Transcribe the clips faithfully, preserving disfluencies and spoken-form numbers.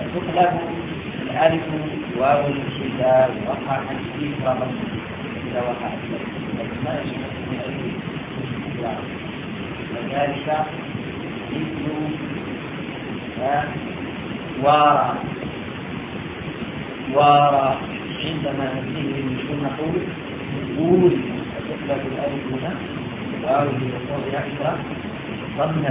تقلب الألف واو إذا وقع في رمض إذا وقع ما يشمل من الألف وذلك مثل وارى وارى عندما ننتهي من نقول وولد تقلب الألف هنا واو يكون إكرام ضمنا.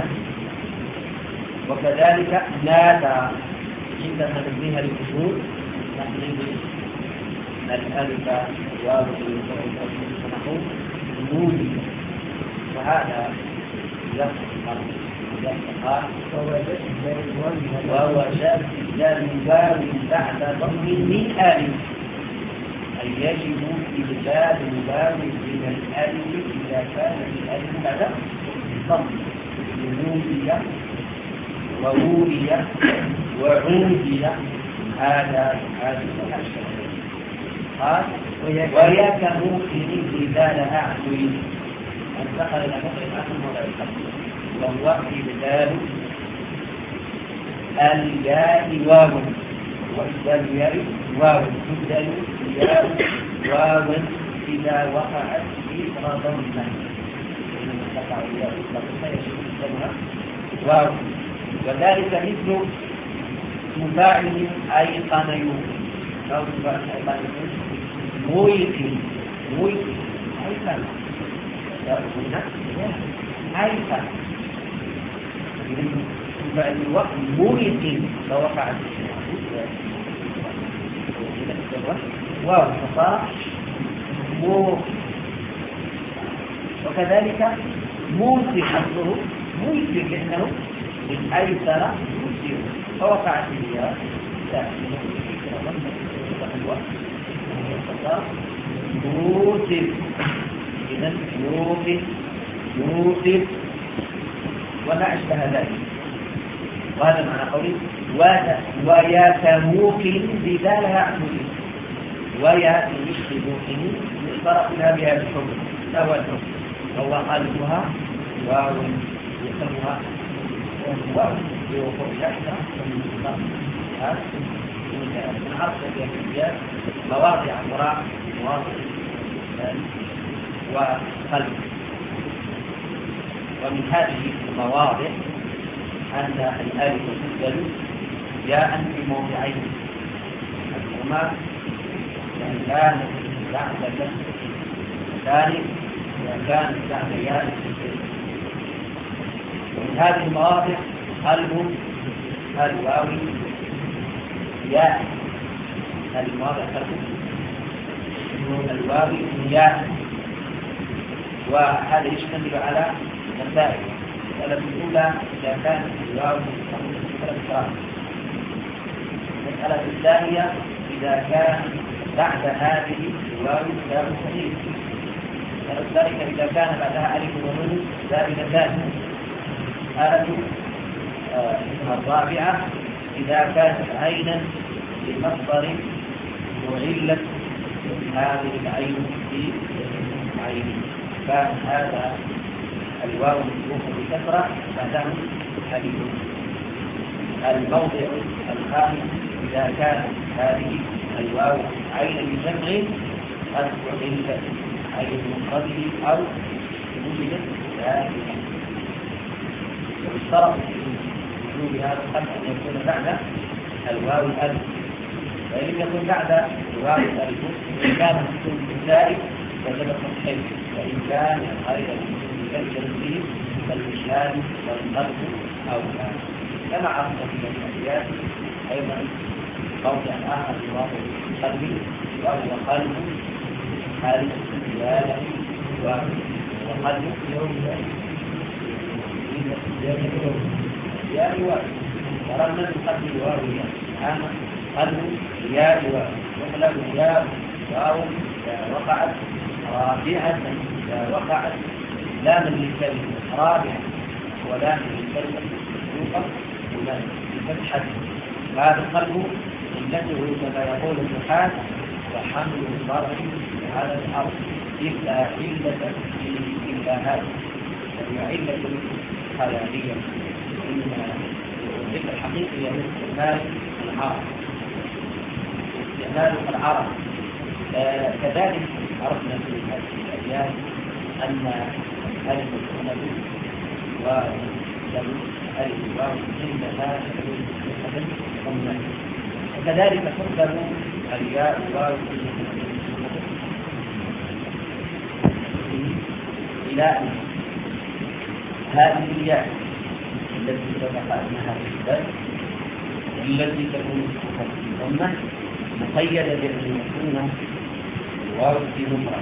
وكذلك نادى عندما نبنيها للأصول نحن الألف واو نقول نولي وهذا يفقر يفقر وهو شاب إبدال واو بعد ضم من ألف أي يجب إبدال واو من الألف إذا كان الألف بعد ضم نولي وولي وعودي هذا هذا الأشياء قال ويكره في إبدال أعدل انتقل إلى مصر الأخر ولا الأخر وهو إبدال الياء واو وإبدال الياء واو إبدال الياء واو إذا وقعت في ضمة تقع الياء ضمة يجب إبدالها واو. وذلك مثل مفاعل أيقن يوقن أو مفاعل أيقن يوقن مويقن مويقن أيقن هنا أيقن مفاعل الوقت مويقن فوقع واو فصار مو. وكذلك موسي حصره موسي لأنه من أيسر يسير فوقعت الياء يوسف إذن يوسف يوسف وما أشبه ذلك. وهذا معنى قولي ويا موقن بذالها عمودي ويا مثل موقن يصرف لها بهذا الحكم فهو الحكم والله قالتها واو يسمها واو بوقوع الأحسن من عرض الأشياء مواضع قراء مواضع وقلب. ومن هذه المواضع أن الآلف تبدل ياء في موضعين هما يعني كانت بعد كسر ثالث وكانت بعد ياء. ومن هذه المواضع قلب الواو ياء هذه المواضع قلب الواو ياء. وهذا يشتمل على مسائل. المسألة الأولى إذا كانت الواو المسألة الثانية إذا كان بعد هذه الواو ياء صحيح. ذلك إذا كان بعدها ألف ونون زائدتان. الآلة الرابعة إذا كانت عينا بمصدر وعلت هذه العين في عين كان هذا الواو مفتوح بكثرة بعده ألف. الموضع الخامس إذا كانت هذه الواو عين بجمع قد وعلت عين منقبل أو وجدت ساكنة. واشترط في وجود هذا الخمس أن يكون بعد الواو الألف. وإن لم يكن بعد الواو الألف إن كان مكتوب زائد وجب التصحيح. وإن كان غير مكتوب به فالإشهاد والقلب أولى. كما عرفنا في الأحياء أيضا موضع آخر في واقع القلب وهو قلب حالة الزيادة وقلب يوم يا رواية ورمنا قلب الواوية أما قلب يا رواية وقلب يا واو وقعت رابعة وقعت لاما للكلمة رابعة ولاما للكلمة يوقف ولاما بفتحة. هذا القلب علته كما يقول النحاة وحمل الضرب على الأرض إلا علة إلا هذا وهي علة حلالية. إن الذكر الحقيقي من استعمال العرب استعمال العرب. آه كذلك عرفنا في هذه الأبيات أن ألف الأمد والألف الواو عندها ضمن، وكذلك تقبل الياء والواو إلى هذه الياء التي سبق أنها تقبل والتي تكون ضمن مقيدة بأن يكون الواو في نمرة،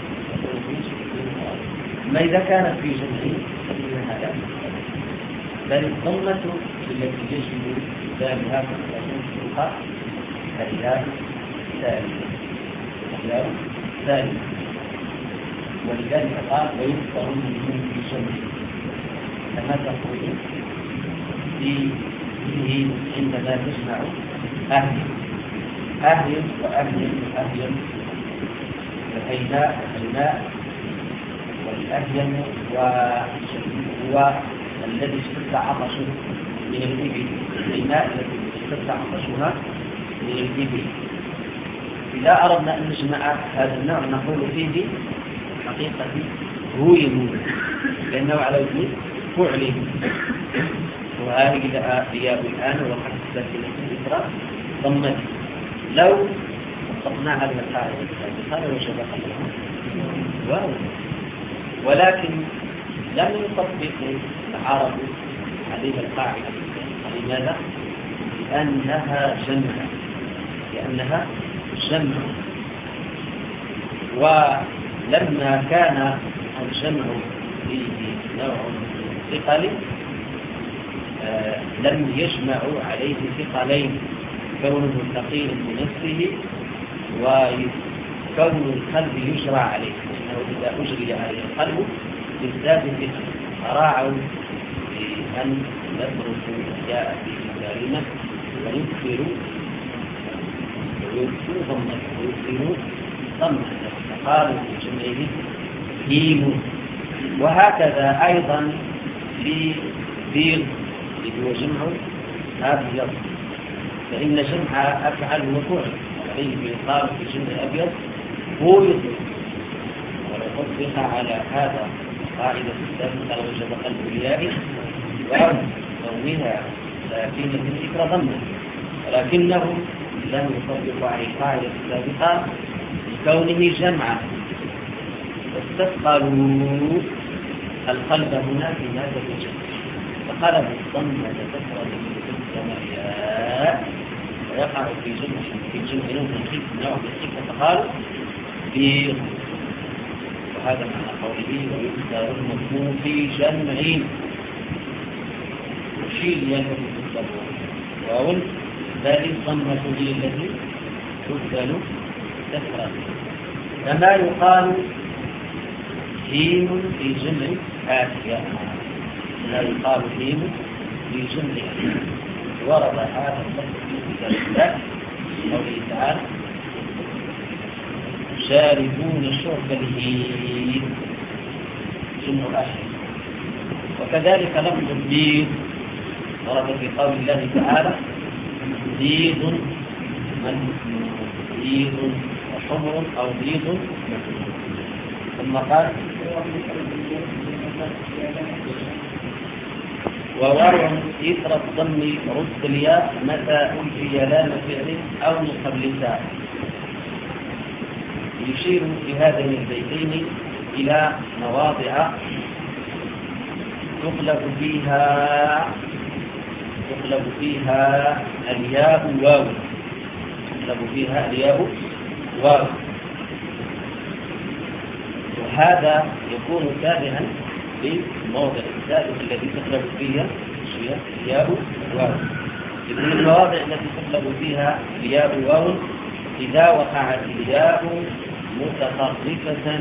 ما إذا كانت في جمع فإنها لا تقبل، بل الضمة التي يجب بها أن تكون الياء ثانية الياء ثانية، ولذلك قال ويذكر منه في جمع كما تقول في فيه عندما تسمع أهل أهل وأهل وأهل الهيناء الهيناء والأهين هو الذي اشتد عطشه من الإبل، الهيناء الذي اشتد عطشها من الإبل. إذا أردنا أن نجمع هذا النوع نقول فيه حقيقة هو يمون لأنه على وزن فعله، وهذه الياء الآن وقد تسكن الإسراء ضمت. لو طبقنا على القاعدة قال وجب واو، ولكن لم يطبق العرب عليها القاعدة. لماذا؟ لأنها جمع لأنها جمع ولما كان الجمع فيه نوع ثقل آه لم يجمعوا عليه ثقلين، كونه ثقيل بنفسه وكون القلب يجرى عليه، لأنه إذا أجري عليه القلب يزداد ثقل، فراعوا بأن يدرسوا الأشياء في كلمة ويكثروا ويكثروا ضمن ويكثروا ضمن فقالوا في جمعه هيم. وهكذا أيضا لبيض اللي هو جمع أبيض، فإن جمع أفعل وفعل عليه يقال في جمع أبيض هو يطلق، ولو طبق على هذا قاعدة السابقة وجب قلب الياء وضمها لكن الذكر ضمه، ولكنهم لم يطبقوا على القاعدة السابقة لكونه جمعا، واستثقلوا القلب هنا في هذا الجمع فقلبوا الضمة كثرة من الياء ويقع في جمع في جمع نوع خيف نوع خيف فقالوا بيض. وهذا معنى قوله ويذكر المضمون في جمع وشيل ينبغي تكتبه واو بل الضمة هي التي تبدل كثرة، كما يقال هيم في جمع آسيا، لا يقال هيم في جمع. ورد هذا اللفظ في كتاب الله قوله تعالى شاربون شرب الهيم جمع آسيا. وكذلك لفظ البيض ورد في قول الله تعالى بيض من بيض وحمر أو بيض، ثم قال وواو إثر الضم رد الياء متى ألفي لام فعل أو من قبل تاء. يشير في هذين البيتين إلى مواضع تقلب فيها تقلب فيها الياء واو تقلب فيها الياء واو، وهذا يكون تابعا للموضع الثالث الذي تقلب فيها الياء واو. لكن المواضع التي تقلب فيها الياء واو إذا وقعت الياء متطرفة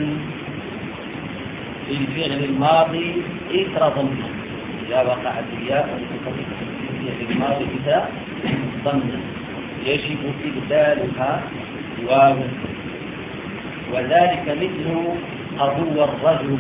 في الفعل الماضي إثر ضمه، إذا وقعت الياء متطرفة في الفعل الماضي إذا ضمه يجب إبدالها واو، وذلك مثل قضو الرجل،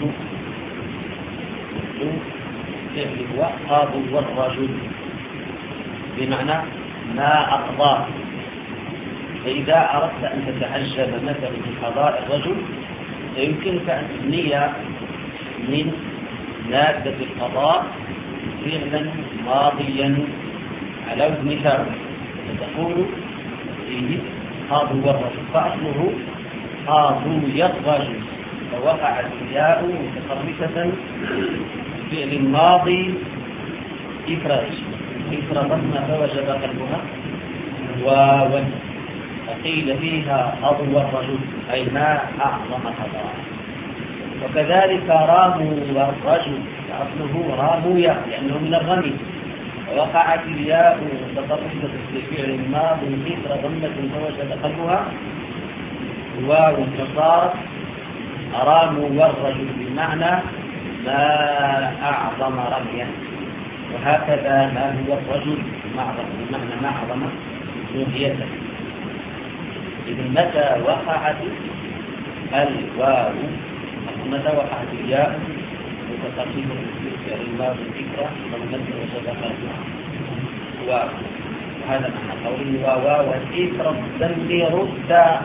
مثل فعل هو قضو الرجل بمعنى ما أقضاه. فإذا أردت أن تتعجب مثلا من قضاء الرجل فيمكنك أن تبني من مادة القضاء فعلا ماضيا على وزن فاعل، فتقول فيه قاضوا الرجل، فأصله قاضوا الرجل، فوقعت الياء متخرجة فعل ماضي إفراج إثر ضم فوجب قلبها ووجه، فقيل فيها قاضوا الرجل أي ما أعظم قضاء. وكذلك راموا الرجل أصله رامويا لأنه من الرمي، ووقعت الياء متطرفة في فعل ماضي إثر ضمة فوجب قلبها واو فصارت راموا الرجل بمعنى ما أعظم رميا. وهكذا ما هو الرجل معظم بمعنى ما أعظم رميته. إذن متى وقعت الواو متى وقعت الياء متطرفة في فعل ماضي إثر ضمة فوجب قلبها واو، وهذا معنى قوله واو والإثر الذنب رد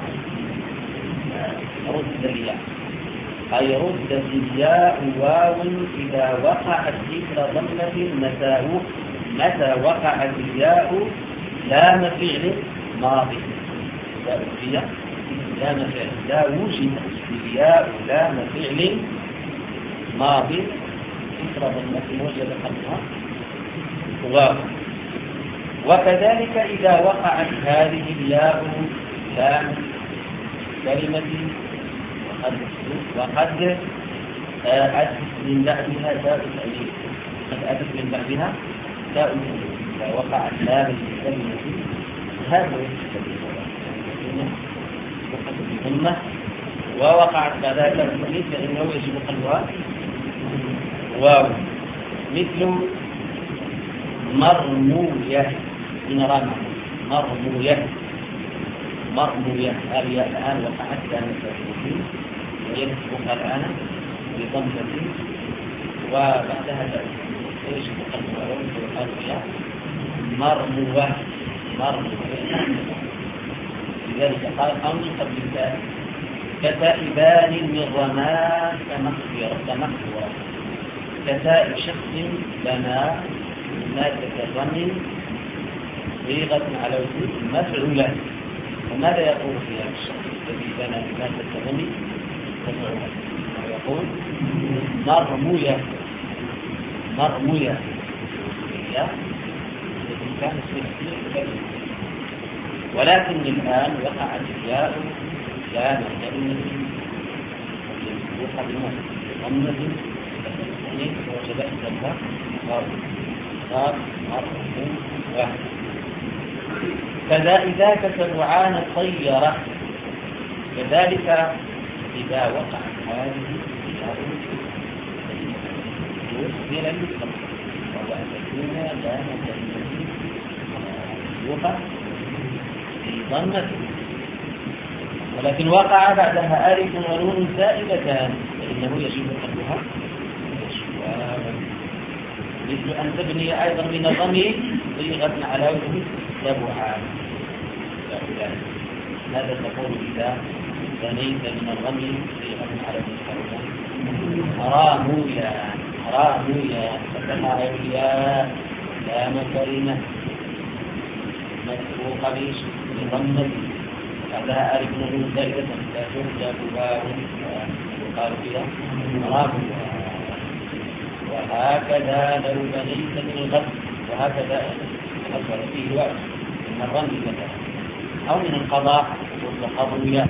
رد الياء، أي ردت الياء واو إذا وقعت إثر ضمة متى متى وقعت الياء لام فعل ماضي، الياء لام فعل لا وجد الياء لام فعل ماضي إثر ضمة وجد قبلها واو. وكذلك إذا وقعت هذه الياء لام كلمة وقد وقد أتت من بعدها تاء التأنيث، قد أتت من بعدها تاء التأنيث، إذا وقعت لام الكلمة هذا ثم ووقعت بعد ذلك التأنيث فإنه يجب قلبها واو، مثل مرموية من رمى مرموية مرموية هذه الآن وقعت كانت تأتي ويسبقها الآن بضمة وبعدها تأتي يجب قلبها ويقال فيها مرموة مرموة. لذلك قال أمر قبل ذلك كتائبان من رمى كمغفرة كمغفرة كتائب شخص بنى مادة الرمي صيغة على وجود مفعولة. وماذا يقول في هذا الشخص الذي بنى مادة الرمي مفعولة؟ يقول مرموية مرموية هي التي كانت في ولكن الآن وقعت الياء كان كلمة مسبوقة بضمة ووجد إحداها صار مرة واحدة. كذا إذا كسبعان طيرة كذلك إذا وقعت هذه الياء يصبر المسلم وهو أن تكون لام كلمة مسبوقة ضمة ولكن وقع بعدها ألف ونون زائدتان فإنه يجب قلبها مثل أن تبني أيضا من الضمير صيغة على وجه سبعان. ماذا تقول إذا بنيت من الضمير صيغة على وجه سبعان؟ رامويا رامويا فتحها الياء لام كلمة مسبوقة بضمة بعدها ألف ونون زائدة لا ترجى واو يقال فيها رامويا. وهكذا لو بنيت من الغد وهكذا أكبر فيه وقت من الرمي مثلا أو من القضاء والقضية.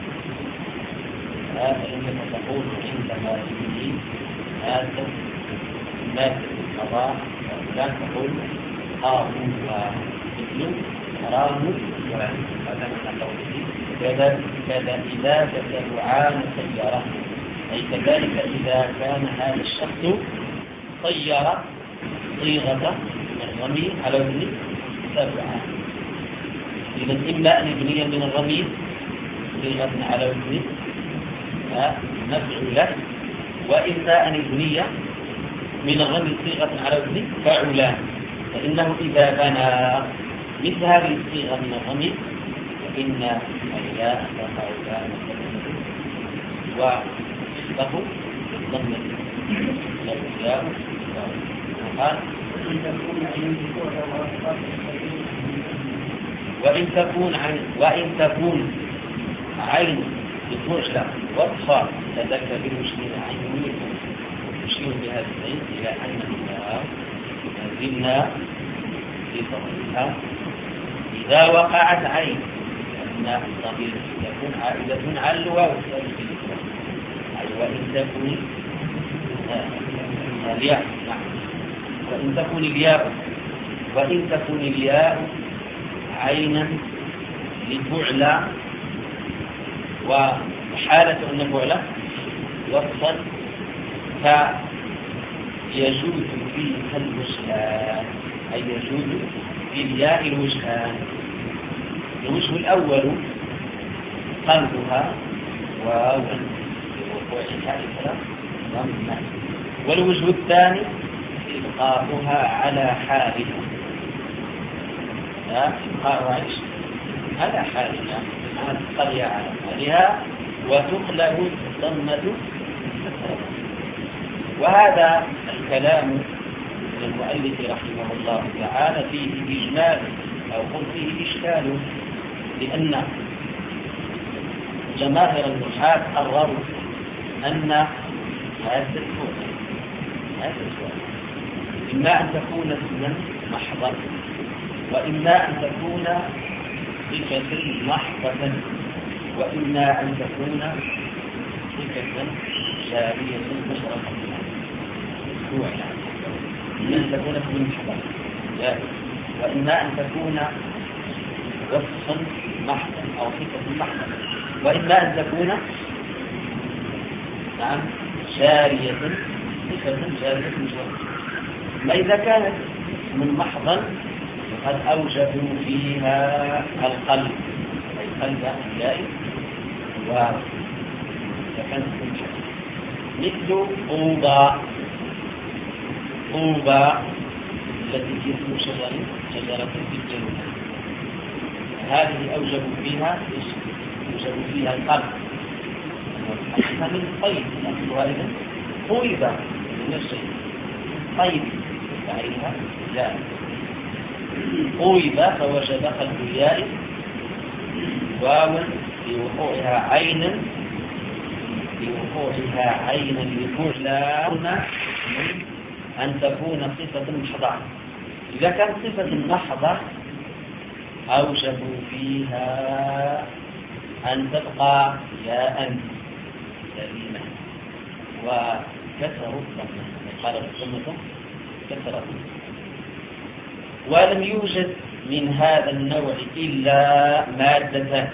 فإنك تقول عندما تجي هذا مادة القضاء لا تقول قاضوها مثل رامو هذا من قوله كذا كذا إذا تتبعان سيارة أي كذلك إذا كان هذا الشخص طير صيغة الرمي على وزن سبعة. إذا إما أن يبني من الرمي صيغة على وزن مفعولة وإما أن يبني من الرمي صيغة على وزن فاعلان. فإنه إذا بنى مثل هذه الصيغة من الرمي فإن الياء تقع ياء وتصبح بالضمة الياء وقال وإن تكون عن وإن تكون عين بتعلى وصفا تذكر بالمسلمين عين يشير بهذا العين إلى أن الياء لازمنا في فضلها إذا وقعت عين فإن الضمير تكون عائدة على الواو أي وإن تكون الياء نعم وإن تكون الياء وإن تكون الياء عينا لفعل وحالة أن فعل وصل فيجوز فيها الوجهان أي يجوز في الياء الوجهان. الوجه الأول قلبها واو ووقوعها إثر ضمة، والوجه الثاني إبقاؤها على حالها لا إبقاؤها على حالها تبقى على حالها وتقلب الضمة. وهذا الكلام من المؤلف رحمه الله تعالى فيه إجمال أو قل فيه إشكال، لأن جماهير النحاة قرروا أن هذا الفعل هذا الفعل إما أن تكون اسما محضا وإما أن تكون صفة محضة وإما أن تكون صفة جارية مشرفة فعلا إما أن تكون اسما محضا وإما أن تكون وصفا محضا أو صفة محضة وإما أن تكون نعم جارية صفة جارية مشرفة. ما إذا كانت من محضا فقد أوجبوا فيها القلب أي قلب الياء وكانت مثل طوبى طوبى التي هي اسم شجرة شجرة في الجنة، هذه أوجبوا فيها أوجبوا فيها القلب من طيب أصلها إذن طوبى من الشيء طيب تعرفها لا طوبى فوجب قلب الياء واو لوقوعها عينا لوقوعها عينا لفعل أن تكون صفة محضة. إذا كانت صفة محضة أوجبوا فيها أن تبقى ياء سليمة وكسروا الضمة قال الضمة كسرت. ولم يوجد من هذا النوع إلا مادتان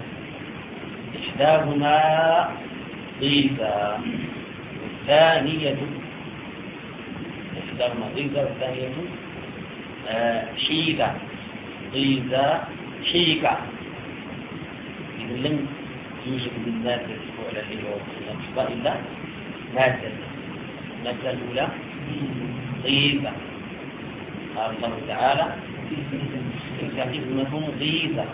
إحداهما ضيزة والثانية إحداهما ضيزة والثانية آه شيكة ضيزة شيكة. إذن لم يوجد من مادة الفعل الذي هو المحضة إلا مادة. المادة الأولى ضيزة قال الله تعالى تلك حكمة ضيزة.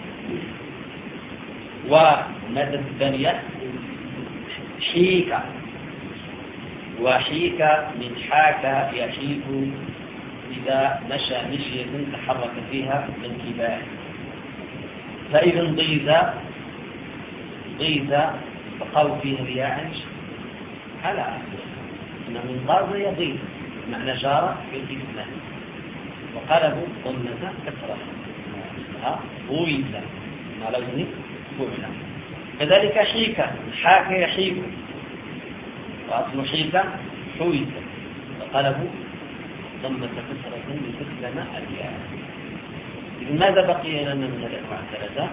والمادة الثانية حيكة وحيكة من حاكة يحيك إذا مشى مشية تحرك فيها من كباه. فإذا ضيزة ضيزة بقوا فيها الياء على آخر إن من ضرب يضيز معنى جارة في الإسلام وقلبوا ضمة كسرة ضيزة ما لازم فعلا. كذلك حيكة حاك يحيك وأصل حيكة حويزة وقلبوا ضمة كسرة لتسلم الياء. إذن ماذا بقي لنا من الأنواع الثلاثة؟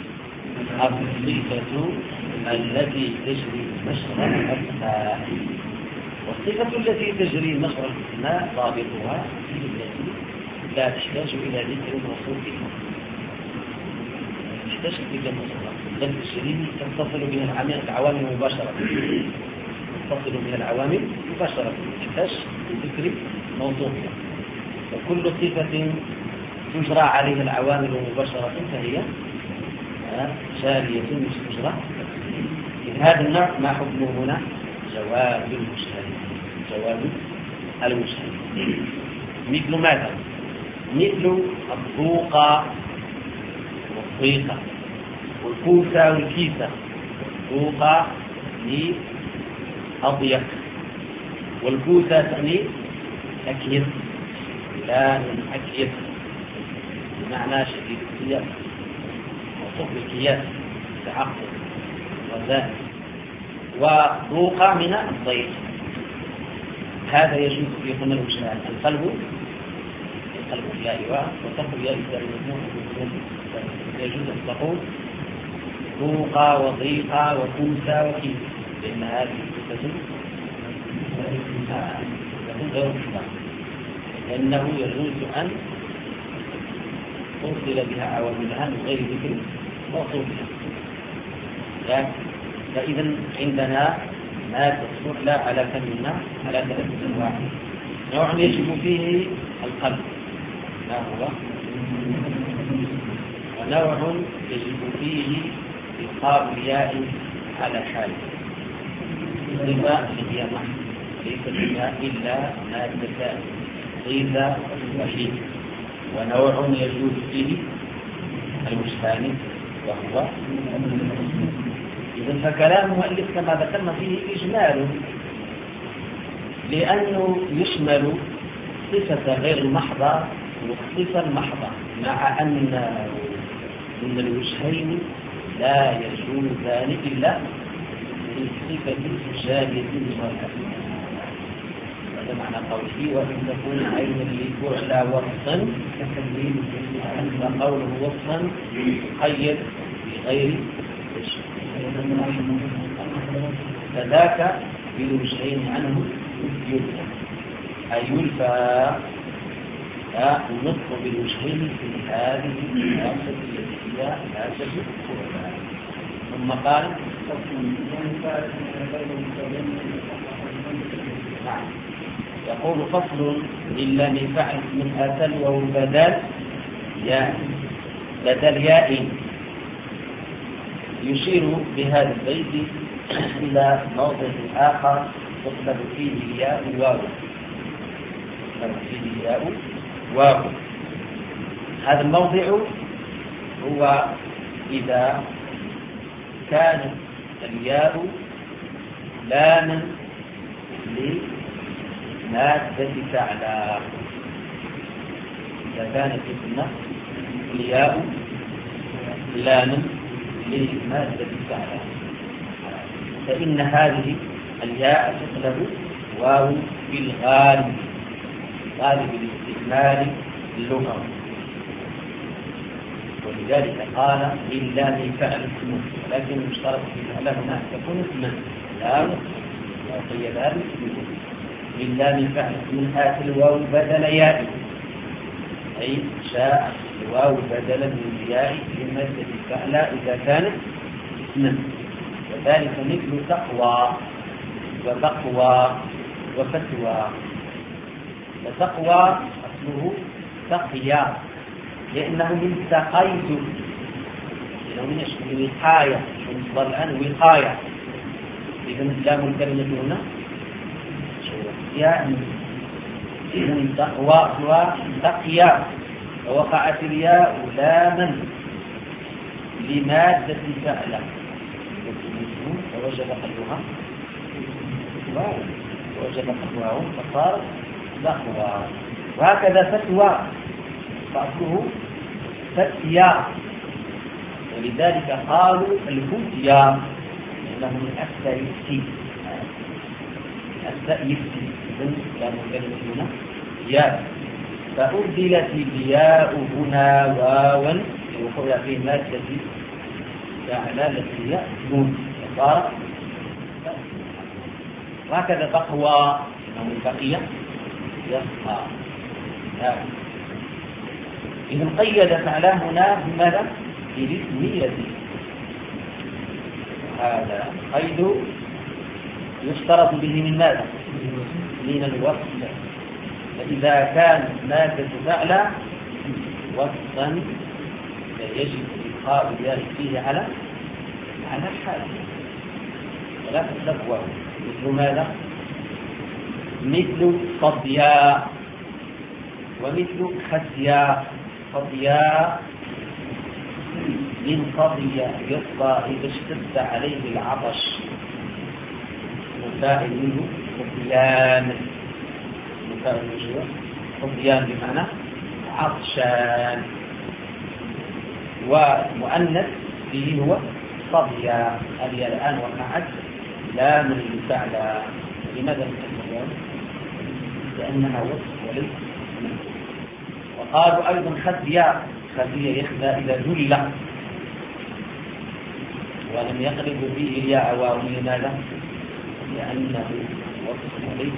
الصفة التي تجري مجرى الأسماء. والصفة التي تجري مجرى الأسماء ضابطها التي لا تحتاج إلى ذكر وصوفها تحتاج إلى مجرى بل تجري تتصل بها العوامل مباشرة تتصل بها العوامل مباشرة تحتاج لذكر موضوعها. وكل صفة تجرى عليه العوامل مباشرة فهي جارية مستجرى. من هذا النوع ما حكمه هنا؟ جواز المشتري، جواز المشتري. مثل ماذا؟ مثل الضوقة والضيقة والكوسة والكيسة. الضوقة لأضيق، والكوسة تعني أكيد، لا من أكيد بمعنى شديد القياس وصف القياس تعقل وذات. وضوقة من الضيق، هذا يجوز في ضمن الوجهان: القلب القلب الياء وصف الياء يجوز أن تقول ضوقة وضيقة وكوسة وكيسة، لأن هذه الصفة غير مشترك، لأنه يجوز أن توصل بها عواملها من غير ذكر موصولها. فإذا عندنا ما تصلح لا على كم على ثلاثة أنواع. نوع يجب فيه القلب ما هو، ونوع يجب فيه إبقاء الياء على حاله. الغذاء هي محض ليس فيها إلا مادة غذاء وحيد. ونوع يجوز فيه المستانس وهو إذن فكلام المؤلف كما ذكرنا فيه إجمال، لأنه يشمل صفة غير المحضة والصفة المحضة، مع أن من الوجهين لا يجوزان إلا للصفة الجارية للغاية. هذا معنى قوله: وإن تكون عينا لفعل وصفا أن قوله وصفا قيد بغير فذاك بالوجهين عنه يلفى، أي يلفى النطق بالوجهين في هذه الآية التي هي آية القرآن. ثم قال: يقول: فصل إلا من فعل من أتل وهو بدل ياء بدل ياء. يشير بهذا البيت إلى موضع آخر تطلب فيه الياء واو، تطلب فيه الياء واو. هذا الموضع هو إذا كانت الياء لاما لمادة فعلى. إذا كانت الياء لاما لمادة فعلى فإن هذه الياء تقلب واو في الغالب، غالب الاستكمال اللغوي. ولذلك قال: إلا من فعل اسمه، ولكن يشترط في فعله هنا تكون اسما لا وقيد هذا اسمه. إلا من فعل من آت الواو بدل ياء، أي شاء الواو بدلا من ياء لمادة فعل إذا كانت اسما. وذلك مثل تقوى وتقوى وفتوى. وتقوى أصله تقيا، لأنه من تقيت، لأنه من من وقاية، ونصدر الآن وقاية. إذن لام الكلمة هنا ياء، إذن تقوى وتقيا، ووقعت الياء لاما لمادة فعلة ووجب قلبها واو، ووجب قلبها فصار تقوى. وهكذا فتوى فأصله فتيا، ولذلك قالوا الفتيا لأنه من أكثر يفتي، أكثر يفتي. إذن كانوا كلمة هنا ياء، فأبدلت الياء هنا واوا وقع في مادة فعلى التي هي نون فصار. وهكذا تقوى إنه بقي يسقى. إذن قيد فعلاه هنا بماذا؟ بالاسمية. هذا قيد يشترط به من ماذا؟ من الوصف. فإذا كان مادة فعل وصفا يجب إبقاء الياء فيه على على حاله ولا تطلق واو. مثل ماذا؟ مثل صديا ومثل خسيا. صديا من صديا يصدى إذا اشتد عليه العطش، وفاعل منه صديان. وفاعل منه صديان بمعنى عطشان، ومؤنث به هو صديا. هذه الآن وقعت لا من المفعلة. لماذا نتكلم؟ لأنها وصف وليس. وقالوا أيضا خزيا. خزيا يخزى إلى ذل ولم يقلب فيه الياء واو. لماذا؟ لأنه وصف وليس.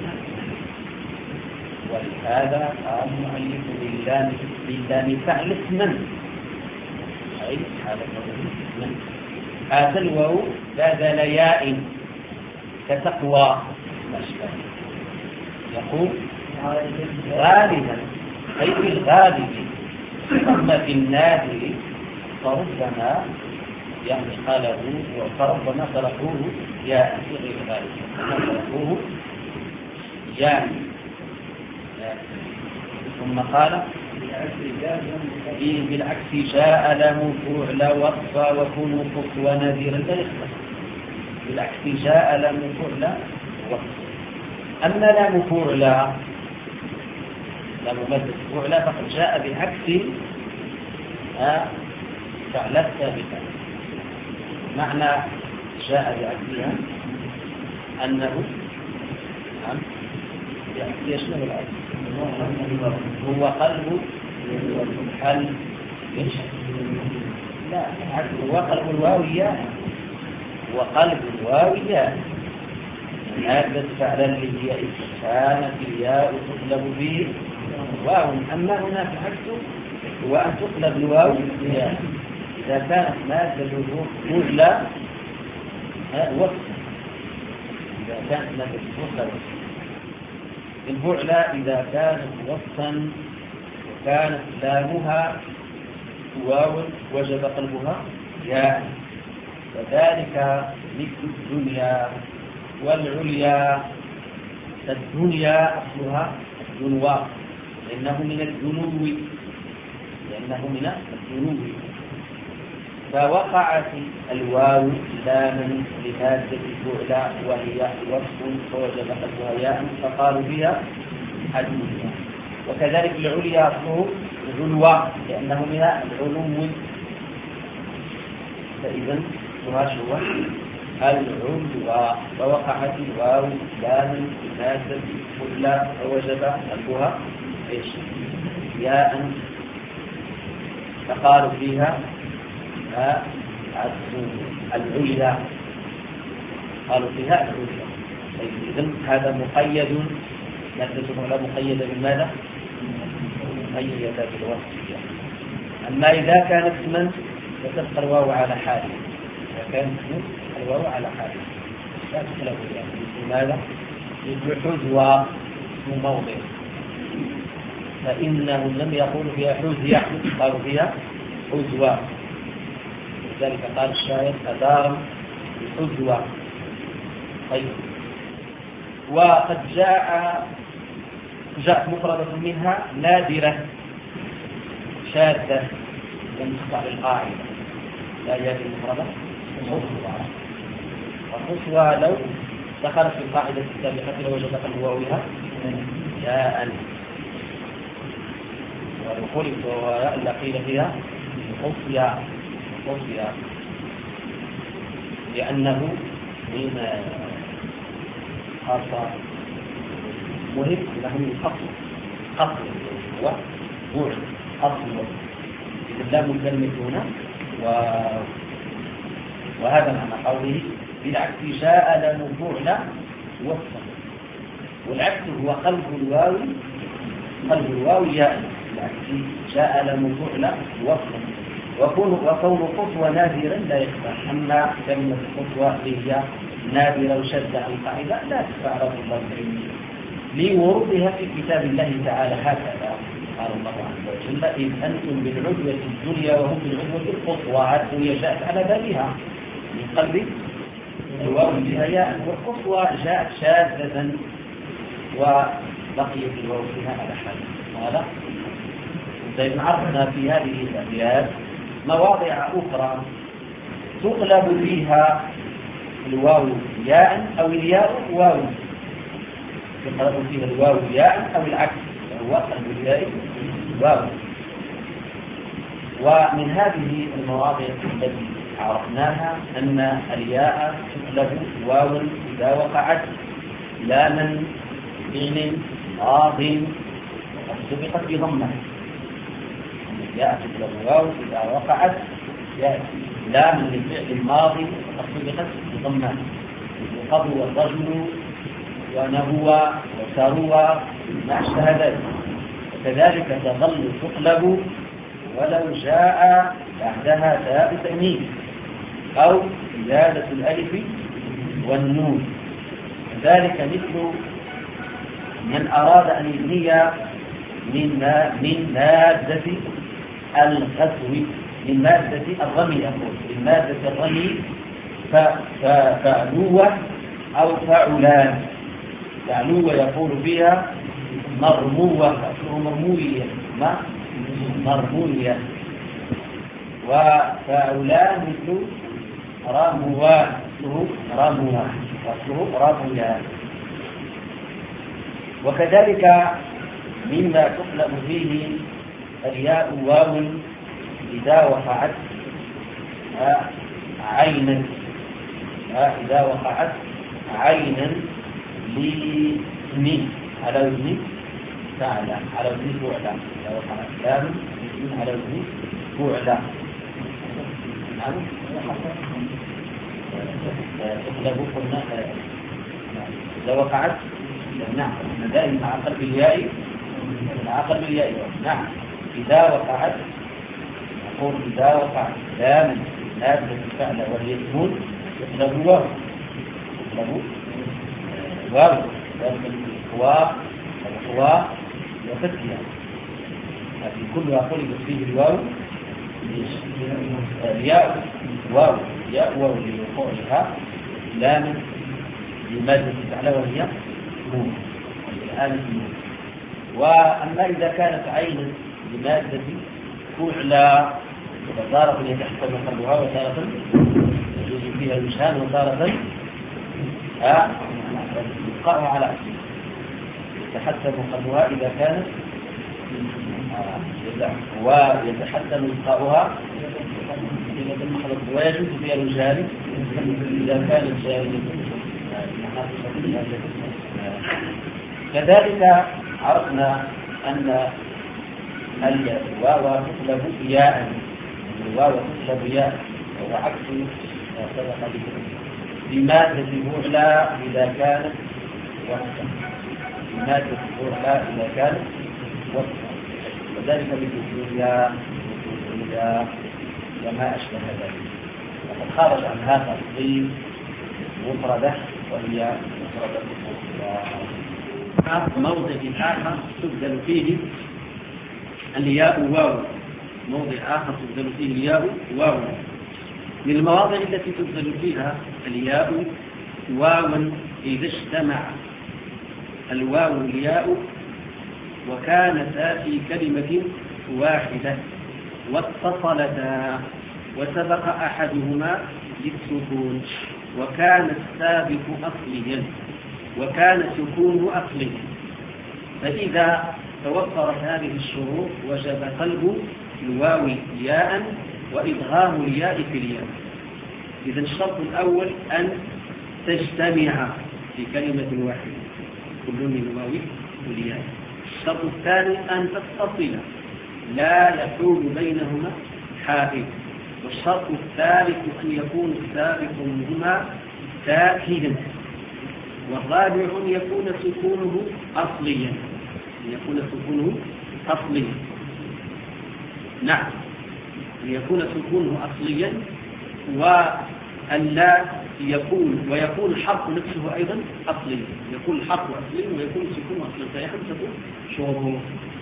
ولهذا قال المؤلف باللام باللام فعل اسما، أي حالة اسما. هذا الواو بدل ياء كتقوى مشبه. يقول غالبا أي في الغالب، أما في النادر فربما يعني قاله فربما تركوه ياء في غير الغالب، تركوه ياء. ثم قال بالعكس جاء له فعل وصفا وكن وصف ونذيرا لا يختص. بالعكس جاء له فعل وصف. أما لام فعل لام مد فعل فقد جاء بالعكس فعل الثابتة. معنى جاء بعكسها أنه نعم يشمل العكس هو قلب هل لا هو قلب الواوية وقلب الواوية. هذا فعلا للياء كانت الياء تقلب به واو. أما هناك عكس هو أن تقلب الواو ياء إذا كانت مادة فعل وصف. إذا كانت مادة فعل وصف الفعل إذا كانت وصفا وكانت لامها واو وجب قلبها ياء. وذلك مثل الدنيا والعليا. الدنيا أصلها الدنوى لأنه من الدنو لأنه من الدنو فوقعت الواو لاما لمادة فعل وهي وصف فوجب قلبها ياء فقالوا بها الدنيا. وكذلك العليا أصله العلوى لأنه من العلو. فإذا هذا هو العلوى. فوقعت الواو لاما لمادة فعل فوجب قلبها ايش؟ ياء فقالوا فيها العليا. قالوا فيها العليا. إذن هذا مقيد نفسه ولا مقيد بماذا؟ مقيد بالوصف. أما إذا كانت اسما فتبقى الواو على حاله. إذا كانت اسما الواو على حاله لا تخلف يعني. مثل ماذا؟ مثل حزوى اسم موضع فإنهم لم يقولوا فيها حزية قالوا فيها حزوى. لذلك قال الشاعر أدار الحزوى. طيب وقد جاء جاءت مفردة منها نادرة شاذة لم تخضع للقاعدة. لا يأتي المفردة خصوة. وخصوة لو دخلت في القاعدة السابقة لوجدت الواوها جاء. ودخول ويأل قيل فيها خصية خصية لأنه من خاصة مهم له من قصر قصر وبعد قصر إذا مكلمة هنا و... وهذا معنى قوله بالعكس جاء له فعل وصفا. والعكس هو قلب الواو قلب الواو ياء. بالعكس جاء له فعل وصفا وكون وكون قصوى نادرا لا يخفى. أما كلمة قصوى هي نادرة وشد عن القاعدة لا تخفى على الله لورودها في كتاب الله تعالى. هكذا قال الله عز وجل إذ أنتم بالعدوة الدنيا وهم بالعدوة القصوى، هي جاءت على بابها من قلب الواو بها ياء، والقصوى جاءت شاذة وبقيت الواو فيها على حالها. هذا طيب عرفنا في هذه الأبيات مواضع أخرى تقلب فيها الواو ياء أو الياء واو، تقلب فيها الواو ياء أو العكس، هو قلب الياء واو. ومن هذه المواضع التي عرفناها أن الياء تقلب واو إذا وقعت لاما فعل ماض وقد سبقت بضمه. الياء تقلب واو إذا وقعت لاما للفعل الماضي وقد سبقت بضمه، قضى الرجل ونهوى وسروى ما أشبه ذلك. وكذلك تظل تقلب ولو جاء بعدها تاء تأنيث أو زيادة الألف والنون. ذلك مثل من أراد أن يبني من من مادة الغزو، من مادة الرمي، أقول من مادة الرمي فعلوة أو فعلان. فعلوة يقول فيها مرموة، مرموية ما مرموية، وفعلان مثل راموان، مثله راموان وأصله رامويان. وكذلك مما تقلب فيه الياء واو إذا وقعت عينا، إذا وقعت عينا لاسم على وزن فعل، على وزن فعل، إذا وقعت لام على وزن فعل تقلب قلنا إذا وقعت. نعم دائما مع قلب الياء، مع قلب الياء. نعم إذا وقعت، نقول إذا وقعت لام هذا الفعل واليسمون يقلب واو، يقلب واو، ذلك الإخواء الإخواء وفتحها، هذه كلها قلبت فيه الواو الياء واو، ياء واو لوقوعها لام لمادة الفعل وهي نون الآن النون. وأما إذا كانت عين لمادة فعل فتارة يتحسن قلبها وتارة يجوز فيها الوجهان وتارة يبقاها على أسفل، يتحسن قلبها إذا كانت ويتحسن إبقاؤها ويجوز فيها الوجهان إذا كانت جارية. كذلك عرفنا أن الواو تقلب ياء، الواو تقلب ياء وهو عكس سبق بمادة فعل إذا كانت وصفا، بمادة فعل إذا كانت وصفا، وذلك بالدنيا والدنيا وما أشبه ذلك. وقد خرج عن هذا التفصيل مفردة وهي مفردة موضع آخر تبدل فيه الياء واو، موضع آخر تبدل فيه الياء واو. من المواضع التي تبدل فيها الياء واو إذا اجتمع الواو والياء وكانتا في كلمة واحدة واتصلتا وسبق أحدهما للسكون وكان السابق أصليا وكان سكونه أصليا. فإذا توفرت هذه الشروط وجب قلب الواو ياء وإدغام الياء في الياء. إذا الشرط الأول أن تجتمع في كلمة واحدة كل من الواو والياء. الشرط الثاني أن تتصل لا يحول بينهما حائل. والشرط الثالث أن يكون السابق منهما ساكنا. والرابع أن يكون سكونه أصليا، أن يكون سكونه أصليا. نعم أن يكون سكونه أصليا وأن لا يكون ويكون الحرف نفسه أيضا أصليا، يكون الحرف أصليا ويكون سكونه أصليا. فهي خمسة شروط،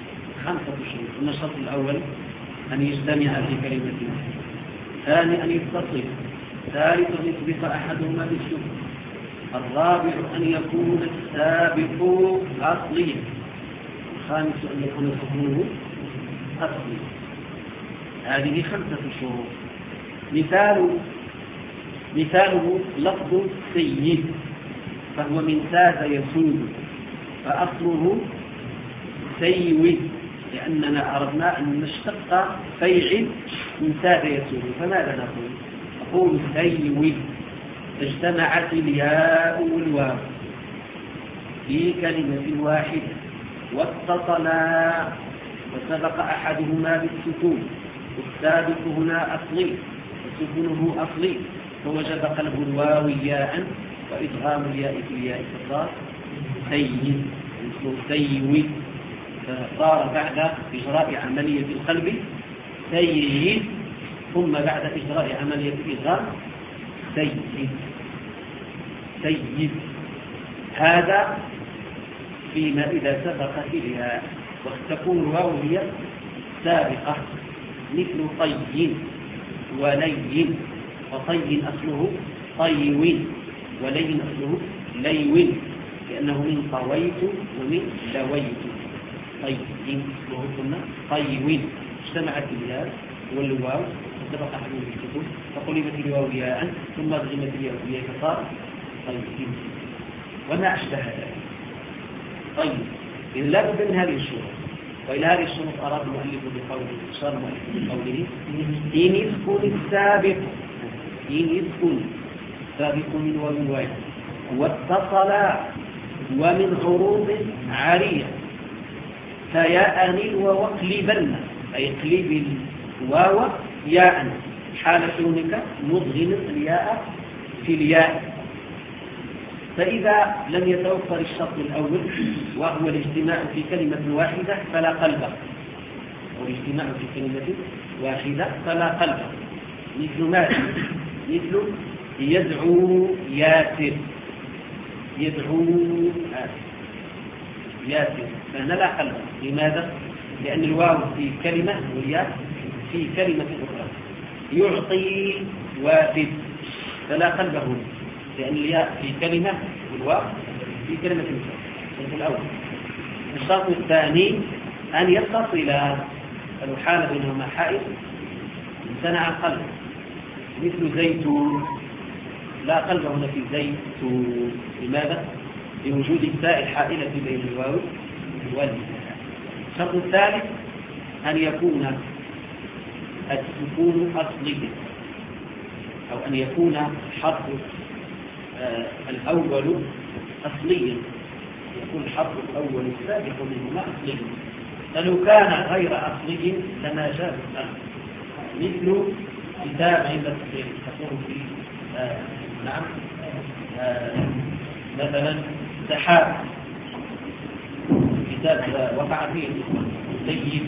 خمسة شروط. الشرط الأول أن يجتمع في كلمة، ثاني أن يتصل، ثالث أن يسبق أحدهما بالسكون، الرابع أن يكون السابق أصليا، الخامس أن يكون سكونه أصلي. هذه خمسة شروط. مثال مثاله لفظ سيد، فهو من ساد يسود، فأصله سيود، لأننا أردنا أن نشتق فيعل من ساد يسود. فماذا نقول؟ نقول سيود اجتمعت الياء والواو في كلمة واحدة واتصلا وسبق أحدهما بالسكون، والسابق هنا أصلي وسكونه أصلي، فوجب قلب الواو ياء وإدغام الياء في الياء فصار سيد، اسمه سيود، فصار بعد إجراء عملية القلب سيد، ثم بعد إجراء عملية الإدغام سيد سيد. هذا فيما إذا سبقت الياء، وتكون الواو هي سابقة، مثل طي ولين، وطي أصله طيوين، ولين أصله ليوين، لأنه من طويت ومن لويت. طي أصله ثم طيوين، اجتمعت الياء والواو وسبق أحدهم بالسكون فقلبت الواو ياء ثم أدغمت الياء والياء فصار طيب وما أشبه ذلك. طيب إذا لا بد من هذه الشروط، وإلى هذه الشروط أراد المؤلف بقوله صار المؤلف بقوله إن يسكن السابق، إن يسكن سابق من ومن واحد واتصلا ومن عروض عارية فياء ووقلبن، أي اقلب الواو ياء حال كونك مضغم الياء في الياء. فإذا لم يتوفر الشرط الأول وهو الاجتماع في كلمة واحدة فلا قلب، والاجتماع في كلمة واحدة فلا قلب. مثل ماذا؟ مثل يدعو ياسر، يدعو ياسر، فهنا لا قلب. لماذا؟ لأن الواو في كلمة والياء في كلمة أخرى. يعطي وافد فلا قلب هنا، لأن الياء في كلمة والواو في كلمة أخرى. الشرط الأول. الشرط الثاني أن يتصلا، فلو حال بينهما حائل امتنع القلب، مثل زيتون، لا قلب هنا في زيتون. لماذا؟ لوجود التاء الحائلة بين الواو والياء. الشرط الثالث أن يكون السكون أصليا، أو أن يكون حرف آه الأول أصليا، يكون الحرف الأول السابق منهما أصليا. فلو كان غير أصلي لما جاز الأمر، مثل كتاب عند التصريف تقول في آه نعم آه مثلا سحاب، كتاب وقع فيه سيد،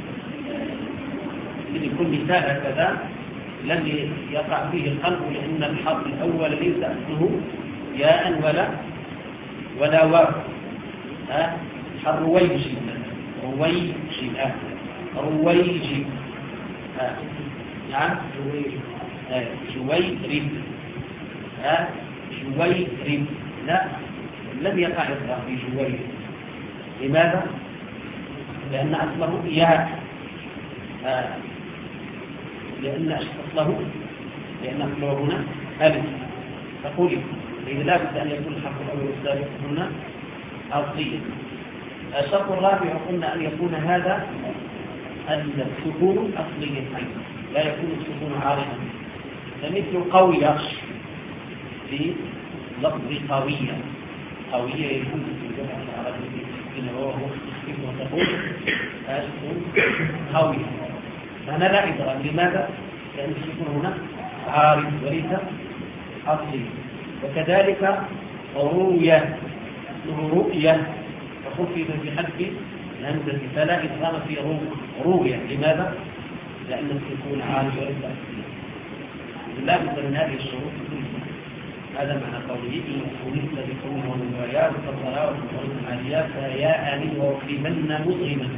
من يكون مثال هكذا لم يقع فيه القلب، لأن الحرف الأول ليس أصله ياء ولا ولا واو. ها رويجي، رويجي آه. رويجي آه. نعم آه. شويرب آه. شويرب، لا لم يقع القلب في شويرب. لماذا؟ لأن أصله ياء آه. لأن أصله لأن أصله هنا ألف، فقولي إذا لا بد أن يكون الحرف الأول والثالث هنا أصليا. الشرط الرابع قلنا أن يكون هذا السكون أصليا أيضا، لا يكون السكون عارضا. فمثل قوية في لفظ قوية، قوية يكون في الجمع العربي إنه هو وتقول السكون قوية، فهنا لا إدغام. لماذا؟ لأن السكون هنا عارض وليس أصلي. وكذلك رؤية، رؤية فخفف بحذف الهمزة فلا إدغام في رؤية. لماذا؟ لأن السكون عارض وليس أصلي. لا بد من هذه الشروط كلها. هذا معنى قوله إن مثل بكم ومن وياه والصلاة والصلاة العالية فياء ووقلبن مضغما،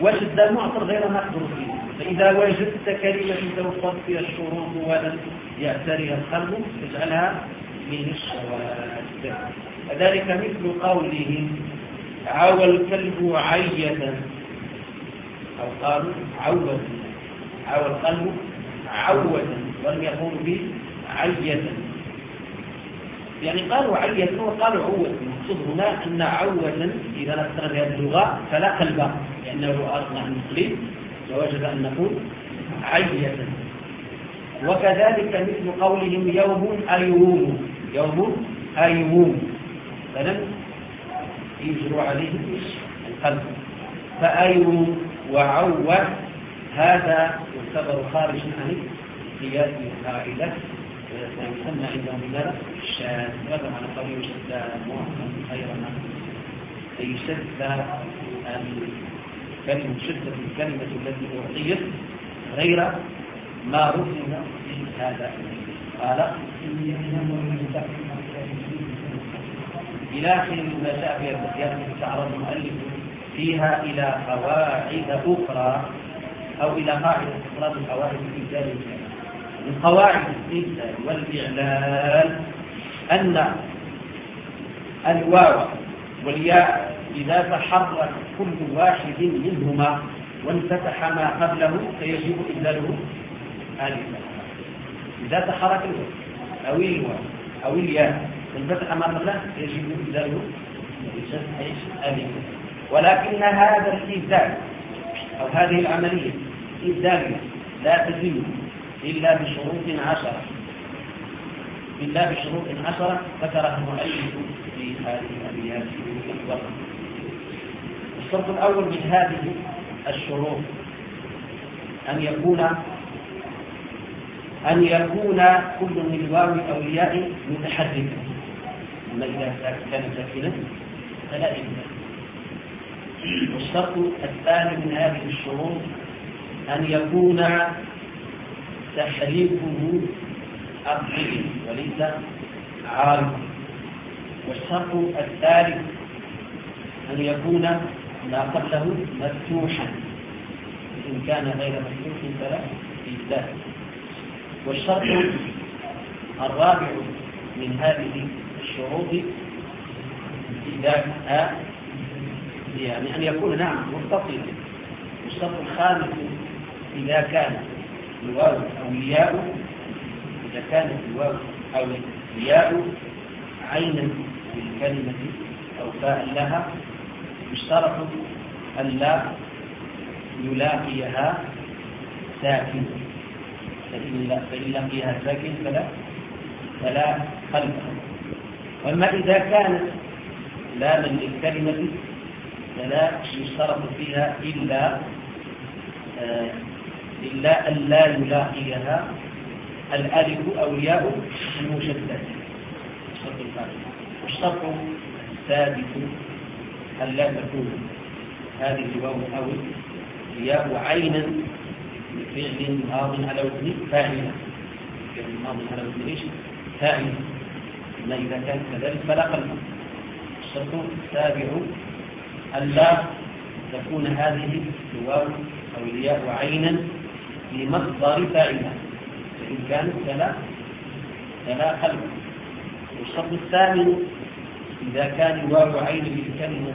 وجد المعطر غير مقدور فيه. فإذا وجدت كلمة توفر فيها الشروط ولم يعتريها القلب اجعلها من الشواذ. كذلك مثل قولهم عوى الكلب عية، أو قالوا عوة، عوى القلب عوة ولم يقولوا به عية، يعني قالوا عية وقالوا عوة. المقصود هنا أن عوة إذا نفترض هذه اللغة فلا قلب لأنه أصنع عن التقليد، ووجب أن نقول عية. وكذلك مثل قولهم يوم أيوم، يوم أيوم، فلم يجروا عليه القلب. فأيوم وعوة هذا يعتبر خارج عن قياس القاعدة، يسمى عندهم بذلك الشاذ. هذا على قول يشد موحدا خيرا يشد الكلمة، شدة الكلمة التي أعطيت غير ما رسم في هذا. قال إلى آخر ما جاء في البيان تعرض المؤلف فيها إلى قواعد أخرى أو إلى قاعدة أخرى من قواعد الإنزال. من قواعد الإنزال والإعلال أن الواو والياء إذا تحرك كل واحد منهما وانفتح ما قبله فيجب إنزاله آلفا. إذا تحرك أو الواو أو الياء وانفتح ما قبله يجب إنزاله آلفا. ولكن هذا الإنزال أو هذه العملية إنزالية لا تتم إلا بشروط عشرة، إلا بشروط عشرة ذكرها المؤلف في هذه الأبيات. الشرط الأول من هذه الشروط أن يكون أن يكون كل من الواو أو الياء متحركا، أما إذا كان ساكنا فلا إنزال. والشرط الثاني من هذه الشروط أن يكون تحريكه أرضي وليس عارضا. والشرط الثالث أن يكون ما قبله مفتوحا، إن كان غير مفتوح فلا إنزال. والشرط الرابع من هذه الشروط إذا يعني أن يكون نعم متصلا. والشرط الخامس إذا كان الواو أو الياء إذا كانت الواو أو الياء عينا للكلمة أو فاء لها يشترط أن لا يلاقيها ساكن، فإن لقيها ساكن فلا فلا قلب. وأما إذا كانت لاما للكلمة فلا يشترط فيها إلا آه إلا أن لا يلاقيها الألف أو الياء المشددة. الشرط السادس أن لا تكون هذه الواو أو الياء عينا لفعل ماض على وزن فاعلا، فعل ماض على وزن ايش؟ فاعلا. أما إذا كان كذلك فلا قلب. الشرط السابع أن لا تكون هذه الواو أو الياء عينا في مصدر فاعلا، فإن كانت فلا فلا قلب. والشرط الثامن إذا كان الواو عين للكلمة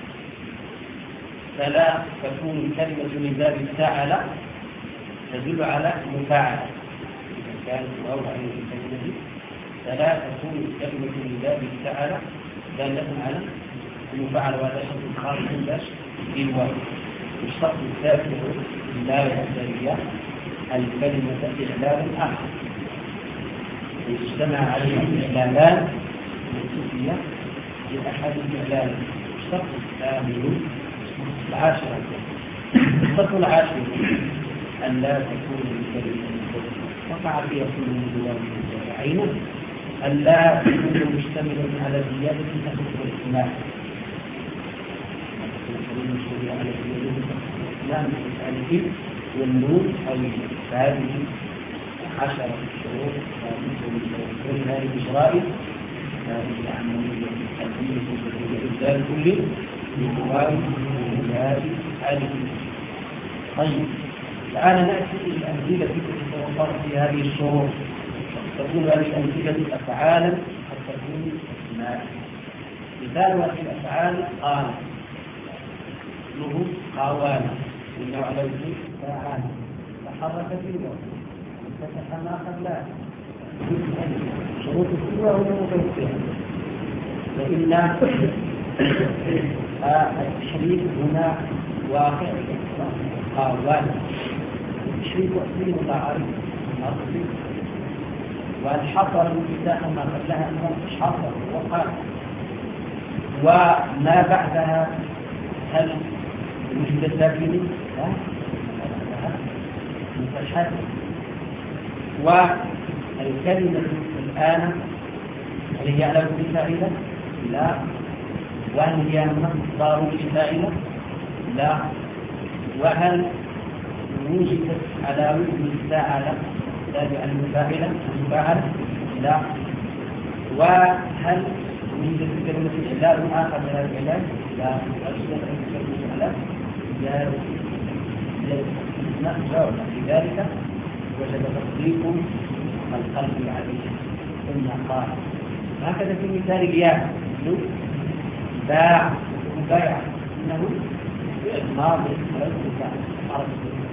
فلا تكون الكلمة من باب الفاعل تدل على مفاعلة. إذا كانت الواو عين للكلمة فلا تكون الكلمة من باب الفاعل دالة على المفاعلة، وهذا شرط خاص باش بالواو. والشرط الثالث لا يعتري الكلمة إعلال آخر اجتمع عليه الإعلالان الصوفية لأحد الإعلال. الشرط الثامن العاشرة الشرط العاشر أن لا تكون الكلمة وقع فيها كل من الواو عينا أن لا تكون مشتملا على زيادة تخص الاجتماع، على زيادة الإسلام الألف والنون أو هذه عشرة شروط من هذه الشرائط هذه العملية التقديمية لإبدال كل من واو من هذه طيب الآن نأتي إلى الأمثلة التي تتوفر في هذه الشروط. تكون هذه الأمثلة أفعالا قد تكون اسماء. مثالها في الأفعال قال له قاوانا إنه على وجه فعال تحرك في الوقت فتح ما قبلها شروط السوى والمفسرة. فإن التشريك هنا واقع قاوانا. التشريك أصلي متعارف أصلي والحصر المفتاح ما قبلها أنه حصر وقال وما بعدها هل وجد ساكن؟ لا متشابه. والكلمة الآن هل هي على وجه فاعلة؟ لا. وهل هي مصدر لفاعلة؟ لا. وهل وجدت على وجه الفاعلة تابعا للفاعلة المفاعلة؟ لا. وهل وجدت كلمة الإعلان آخر من الإعلان؟ لا. وجدت كلمة الإعلان؟ لا. جاوب لذلك وجد تصديق القلب عليه ثم قال. هكذا في مثال الياء باع باع انه ماضي وليس عرض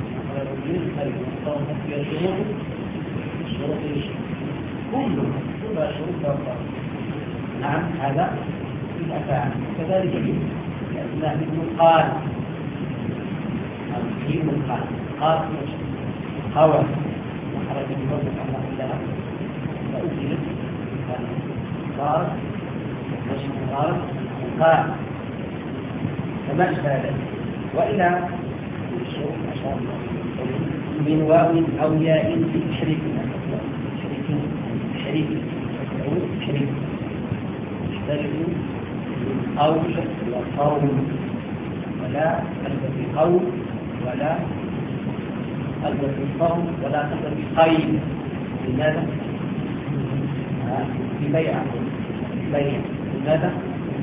شروط كله كلها شروط. نعم هذا في الافعال. كذلك في الاسماء مثل قال الجيم قال قال قوى وخرج من وجه الله لها فأجلت قال وشم قال قال فما أشبه ذلك. وإلى الشروط أشار من واو أو ياء في شريك شريك شريك شريك يشترك قول وقول ولا قلب في قول ولا قلب في قول ولا قلب في قيد. لماذا؟ في بيع بيع. لماذا؟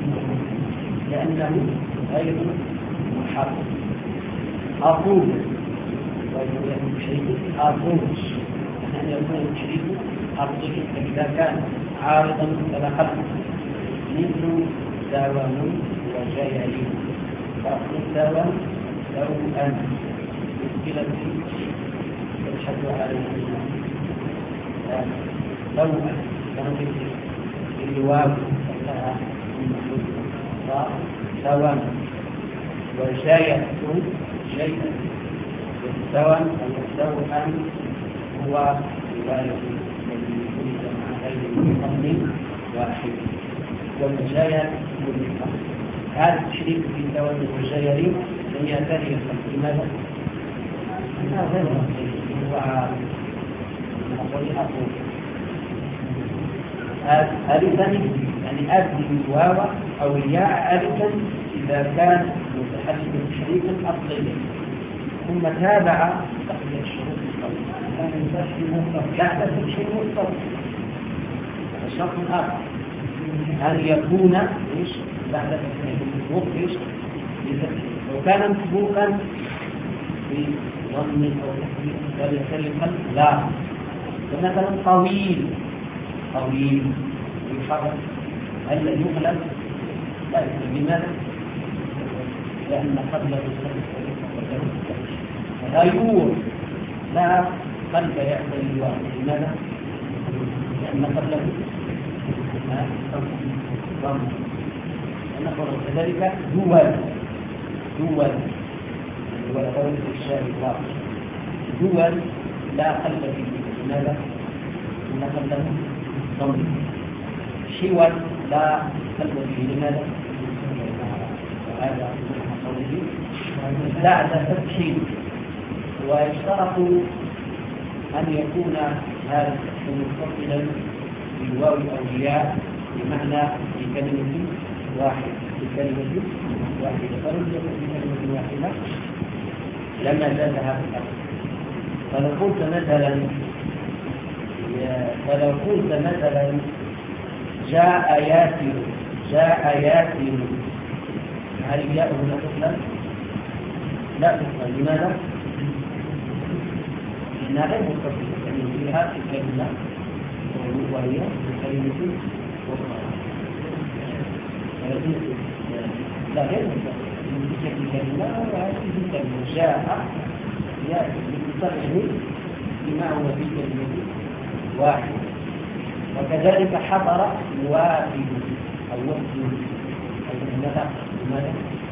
لأنه غير محرم. أقول ويكون شريك أقول أن يكون شريك أقول إذا كان عارضا فلا خلق مثل داوم وجيالين. فأقول داوم لو أن مشكلة تشهد عليه لو أن كان الجواب لها سواء وجاية شيئا سواء سواء هو الوالد الذي ولد مع غير قبل واحد والمجاية والنقاط. هذا التشريك في سواء والمجايرين لم يأتي الخلق. لماذا؟ أنها غير مصري وعارض من أقول ألفا يعني أبدي الواو أو الياء ألفا إذا كان متحدث بشريك أصلي ثم تابع بقية الشروط الأولى. لا تكون شيء مطلق. الشرط الآخر أن يكون إيش بعد تسمية إيش لو كان مسبوقا بظن أو تحديث فليسلم لا. فمثلا طويل طويل يحرك هل يغلب؟ لا يغلب. لماذا؟ لأن قبله غيور لا قلب يعتري الواحد. لماذا؟ لأن قبله ضم. نقول كذلك دول دول وقول الشارع الواقع دول لا قلب فيه. لماذا؟ لأن قبله ضم. شوال لا قلب فيه. لماذا؟ هذا قوله بعد تبشير. ويشترط أن يكون هذا متصلا بالواو أو الياء بمعنى بكلمة واحدة بكلمة واحدة. فلم يكن بكلمة واحدة لما زاد هذا الأمر. فلو قلت مثلا فلو قلت مثلا جاء ياسر جاء ياسر هل الياء هنا تطلق؟ لا تطلق. لماذا؟ إنها غير متصلة لأن فيها كلمة وهي كلمة أخرى لا غير متصلة كلمة وهذه كلمة جاء يأتي بمتصله بما هو في كلمة واحد. وكذلك حضر وافد أو وفد ماذا؟ لماذا؟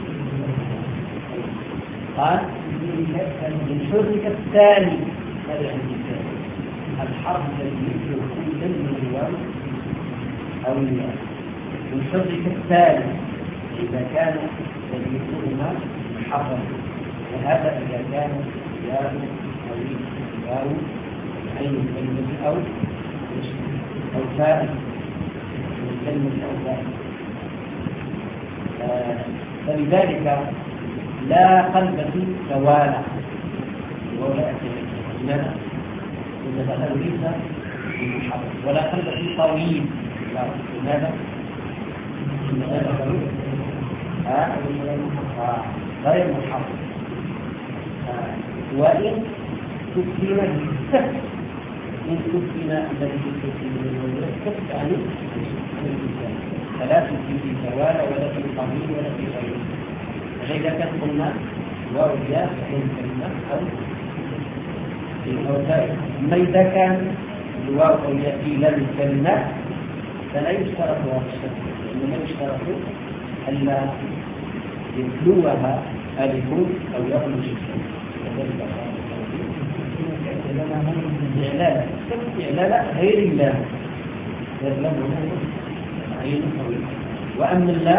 قال من حرك الثاني هذا يعني الثاني الحرف الذي يذكر كل من الواو أو الياء من حرك الثاني إذا كان الذي يذكرهما حرف وهذا إذا كان ياء أو واو عين الكلمة أو أو فاء من كلمة أو فاء. فلذلك لا قلب في توالى ولا لماذا؟ لأنه ليس بمحرك ولا قلب في طويل لماذا؟ غير محرك. وإن تسكن بالسهل إن تسكن الذي تسكن بالسهل يعني فلا تسكن في توالى ولا في طويل ولا في غيره. فإذا كان قلنا واو الياء فإن كلمة أو الأوتاء. أما إذا كان الواو أو الياء إلى الكلمة فلا يشترط هذا الشرط إنما يشترط ألا يتلوها ألف أو يخرج إعلان إعلان غير الله غير الله عين طويل. وأما الله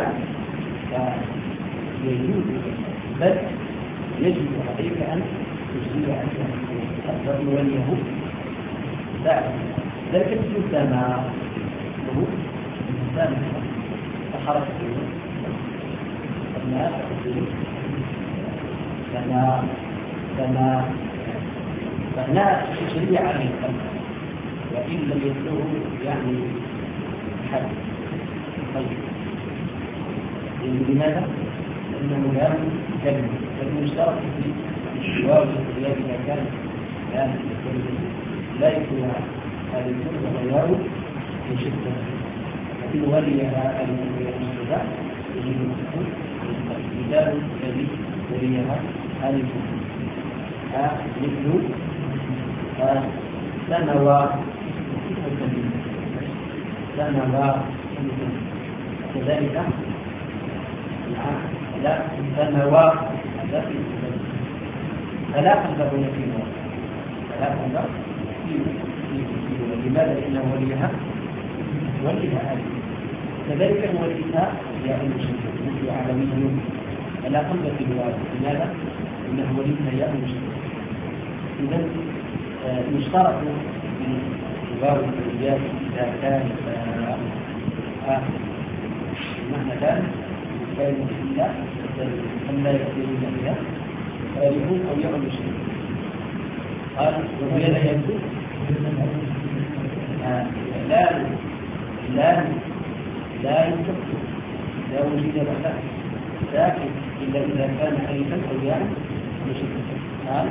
يجوز بل يجب عليك أن تجزي عنه الرجل واليهود لا ذلك السماء هو الإنسان تحرك الناس كما كما فلا تشريع عليه الخلق وإن لم يتلوه يعني حد طيب. لماذا؟ لأنه لا كلمة فالمشترك في الواو والياء إذا كان لا لا يكون هذا الكلمة والواو بشدة لكن وليها المشترك يجب أن تكون مثال الذي وليها هذه الكلمة مثل سنوى سنوى كذلك لا سنوى فلا قلب هنا في النور فلا قلب في لماذا؟ لأنه وليها وليها ألف كذلك وليها يا المشرك مثل عالمي فلا قلب في الواو لماذا؟ إنه وليها يا المشرك. إذا يشترط في الواو والياء إذا كان معنى ذلك كلمة الله أما يكون بها فيكون أو يعمل شيء. قال وهي لا يكون لا لا لا يكون لا وجد بها لكن إلا إذا كان ألفا أو ياء مشكلة. قال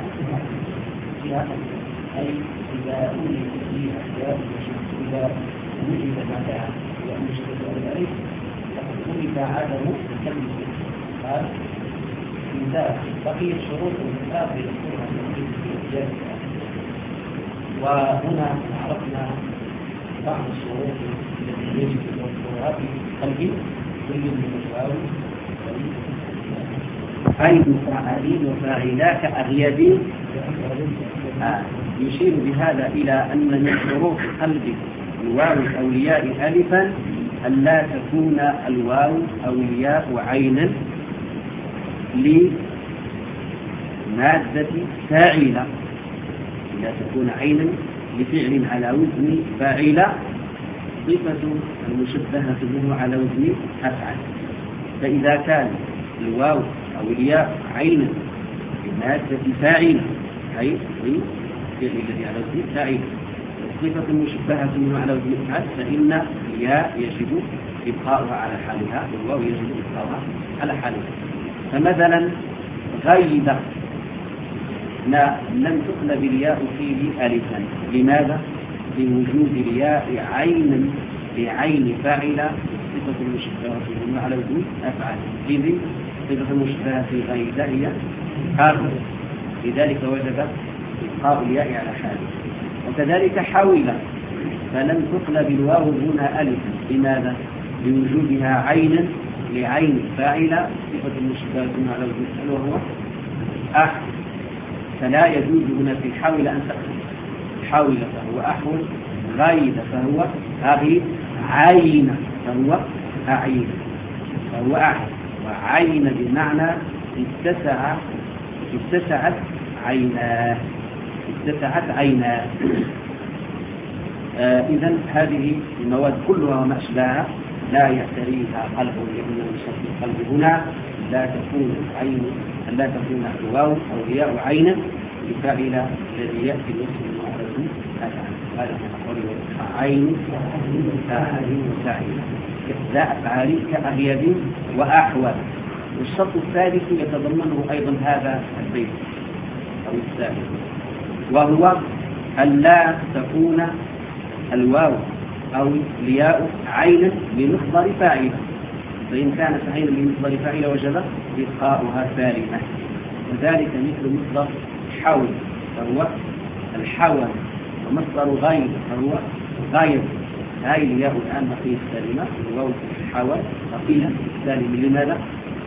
أي إذا أولد فيه أحياء إذا وجد مكان ومشكلة الألف ولد عدم الكلمة. قال مثال بقية شروط الكتاب يذكرها في الإجابة. وهنا عرفنا بعض الشروط التي يجب توفرها في قلب كل من الواو أي مفاعلين وفاعلا كأغيابين. يشير بهذا إلى أن من شروط قلب الواو الأولياء ألفا أن لا تكون الواو أولياء عينا لمادة فاعلة لا تكون عينا لفعل على وزن فاعلة صفة المشبهة به على وزن أفعل. فإذا كان الواو أولياء عينا لمادة فاعلة أي الفعل الذي على وزن فاعل صفة مشبهة منه على وزن أفعل فإن الياء يجب إبقاؤها على حالها والواو يجب إبقاؤها على حالها. فمثلا غيب لا لم تقلب الياء فيه ألفا. لماذا؟ لوجود الياء عين بعين فاعل صفة المشبهة فيه على وجود أفعال. إذ صفة المشبهة في غير هي حاضر، لذلك وجب إبقاء الياء على حاله. وكذلك حاول فلم تقلب الواو هنا ألفا. لماذا؟ لوجودها عين لعين فاعل صفة المشبهة على وجود أفعال وهو أحول، فلا يجوز هنا في حاول أن تقلب. حاول فهو أحول، غايد فهو أغيد، عين فهو أعين، فهو أحول. وعين بمعنى اتسع، اتسعت عيناه، اتسعت عيناه. آه إذن هذه المواد كلها وما أشباهها لا يعتريها قلب، لأن من القلب هنا لا تكون عين، لا تكون الواو أو الياء عينا بفاعل الذي يأتي الاسم المعرض هذا هذا عين فاعل وفاعل ذا أفعال كأغيب وأحول. والشرط الثالث يتضمنه أيضا هذا البيت أو الثالث، وهو أن لا تكون الواو أو الياء عينا لمصدر فاعل، فإن كانت عينا لمصدر فاعل وجب إبقاؤها سالمة. وذلك مثل مصدر حول فهو الحول، ومصدر غايب فهو غايب. هاي الياء الآن بقيت سالمة، الواو حول بقيت سالمة. لماذا؟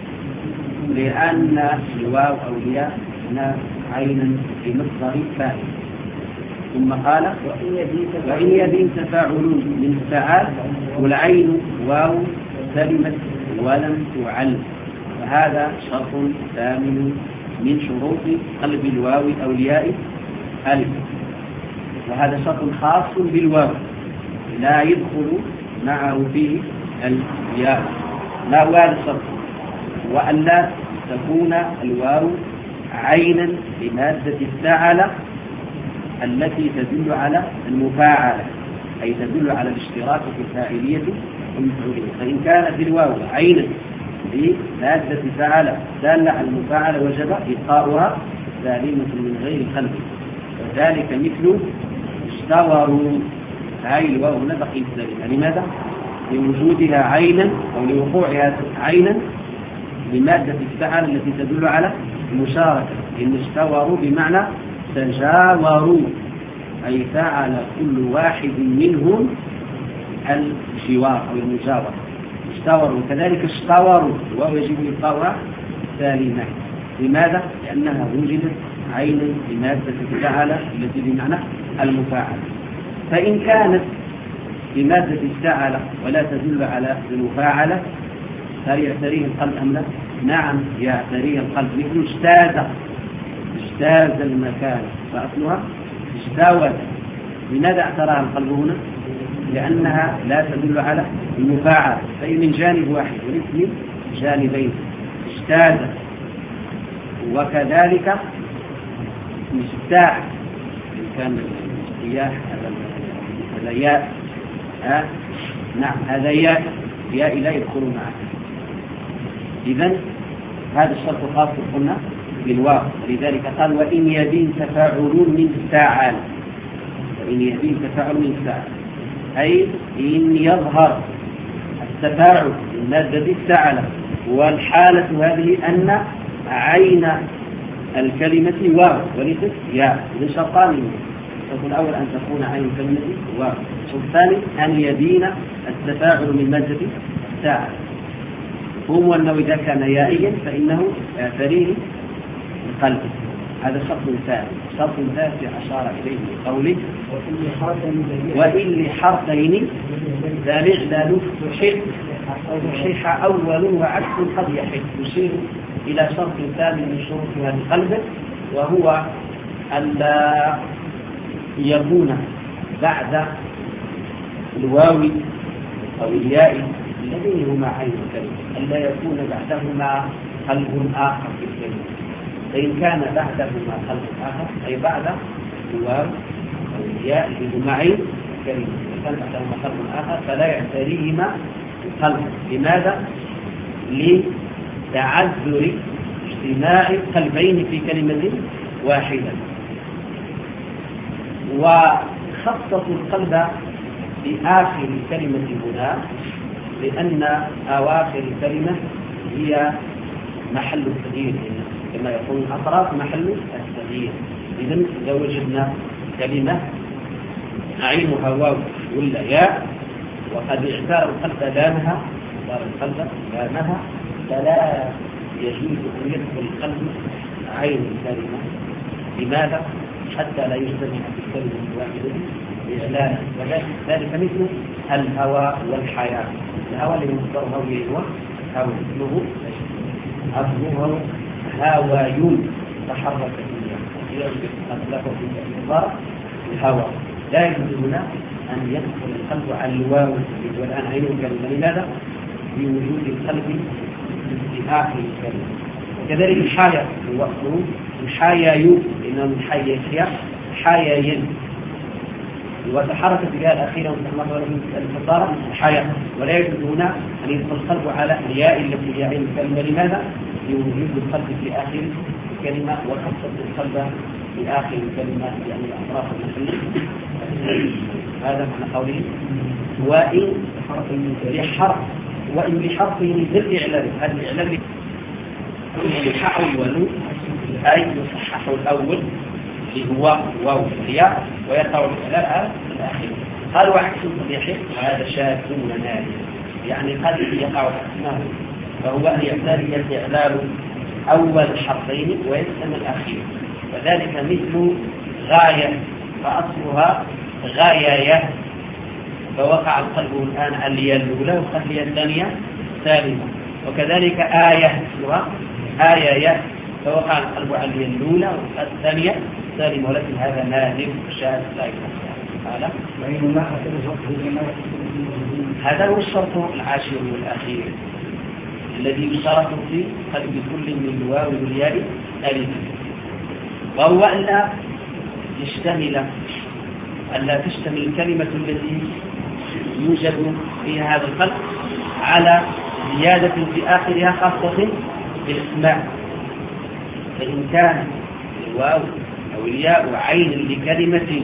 لأن الواو أو الياء هنا عينا لمصدر فاعل. ثم قال وإن يبين تفاعل من فعال والعين واو سلمت ولم تعل، وهذا شرط ثامن من شروط قلب الواو أو الياء ألف. وهذا شرط خاص بالواو لا يدخل معه فيه الياء. ما هو هذا الشرط؟ وأن لا تكون الواو عينا لمادة الفاعل التي تدل على المفاعلة، أي تدل على الاشتراك في الفاعلية والمفعولية. فإن كانت الواو عينا لمادة فاعل دالة على المفاعلة وجب إبقاؤها سالمة من غير قلب. وذلك مثل اشتوروا، هاي الواو هنا بقيت سالمة. لماذا؟ لوجودها عينا أو لوقوعها عينا لمادة الفاعل التي تدل على المشاركة. إن اشتوروا بمعنى تجاوروا، أي فعل كل واحد منهم الجوار أو المجاورة. اشتوروا كذلك اشتوروا وهو يجب إبقاؤها سالمة. لماذا؟ لأنها وجدت عينا لمادة الفعل التي بمعنى المفاعلة. فإن كانت لمادة الفعل ولا تدل على المفاعلة هل يعتريه القلب أم لا؟ نعم يعتريه القلب. مثل اجتاز، اجتاز المكان فأصلها اجتاوز. لماذا اعتراها القلب هنا؟ لأنها لا تدل على المفاعلة، فهي من جانب واحد وليس من جانبين. اجتاز. وكذلك مستاح، إن كان الاجتياح هذا ياء، آه؟ نعم هذا ياء، ياء لا يدخل معه. إذن هذا الشرط خاص قلنا بالواو، ولذلك قال وإن يبين تفاعلون من فاعل. وإن يبين تفاعل من فاعل أي إن يظهر التفاعل من مادة الفاعل، والحالة هذه أن عين الكلمة واو وليست ياء. إذن شرطان: الشرط الأول أن تكون عين الكلمة واو، الشرط الثاني أن يبين التفاعل من مادة الفاعل. هو أنه إذا كان يائيا فإنه يعتريه القلب. هذا شرط ثاني. شرط ثالث أشار إليه بقوله وإن لحرفين ذا الإعلال صحيح أول وعكس قد يحل. يشير إلى شرط ثاني من شروط هذا القلب، وهو أن لا يكون بعد الواو أو الياء الذين هما عين الكلمة أن لا يكون بعدهما قلب آخر في الكلمة. فإن كان بعدهما قلب آخر أي بعد الواو أو الياء الذين هما عين الكلمة، إن كان بعدهما قلب آخر فلا يعتريهما القلب. لماذا؟ لتعذر اجتماع قلبين في كلمة واحدا. وخصصوا القلب بآخر كلمة هنا لأن أواخر الكلمة هي محل التغيير، كما يقول الأطراف محل التغيير. إذن لو وجدنا كلمة عينها واو ولا ياء وقد اعتار القلب لامها اعتار القلب لامها فلا يجوز أن يدخل القلب عين الكلمة. لماذا؟ حتى لا يجتمع في الكلمة الواحدة إعلانا. وذلك مثل الهوى والحياة. الهوى اللي مصدره هو هو اسمه أصله هوايون تحرك فيه أطلقه في العبارة الهوى. لا يجوز هنا أن يدخل القلب على الواو والآن عينه كلمة. لماذا؟ بوجود القلب في آخر الكلمة. وكذلك الحياة هو أصله الحيايو إنه من حيايا حيايين وتحركت بها الأخيرة وتحركت الفطارة الحياة. ولا يجوز هنا أن يدخل القلب على الياء التي هي عين الكلمة. لماذا؟ لوجود القلب في آخر الكلمة وخصص القلب في آخر الكلمة يعني أطراف المحل. هذا معنى قوله وإن لحرف وإن بحرف ذي الإعلان. هذا الإعلان يصحح أول أي يصحح الأول اللي هو واو الياء ويقع الإعلان على الآخر. قال وعكس صحيح هذا شاذ ونادر، يعني قد يقع اسمه فهو أن يعتري الإعلان أول حرفين ويسلم الأخير. وذلك مثل غاية فأصلها غاية فوقع القلب الآن على الياء الأولى وخلي الثانية سالمة. وكذلك آية أصلها آية فوقع القلب على الياء الأولى والثانية سالمة. ولكن هذا نادر شاذ لا يفعل. هذا هو الشرط العاشر والأخير الذي يشترط في قلب كل من الواو والياء ألف، وهو أن لا يشتمل أن لا تشتمل الكلمة التي يوجد فيها هذا القلب على زيادة في آخرها خاصة بالاسماء. فإن كان الواو أو الياء عين لكلمة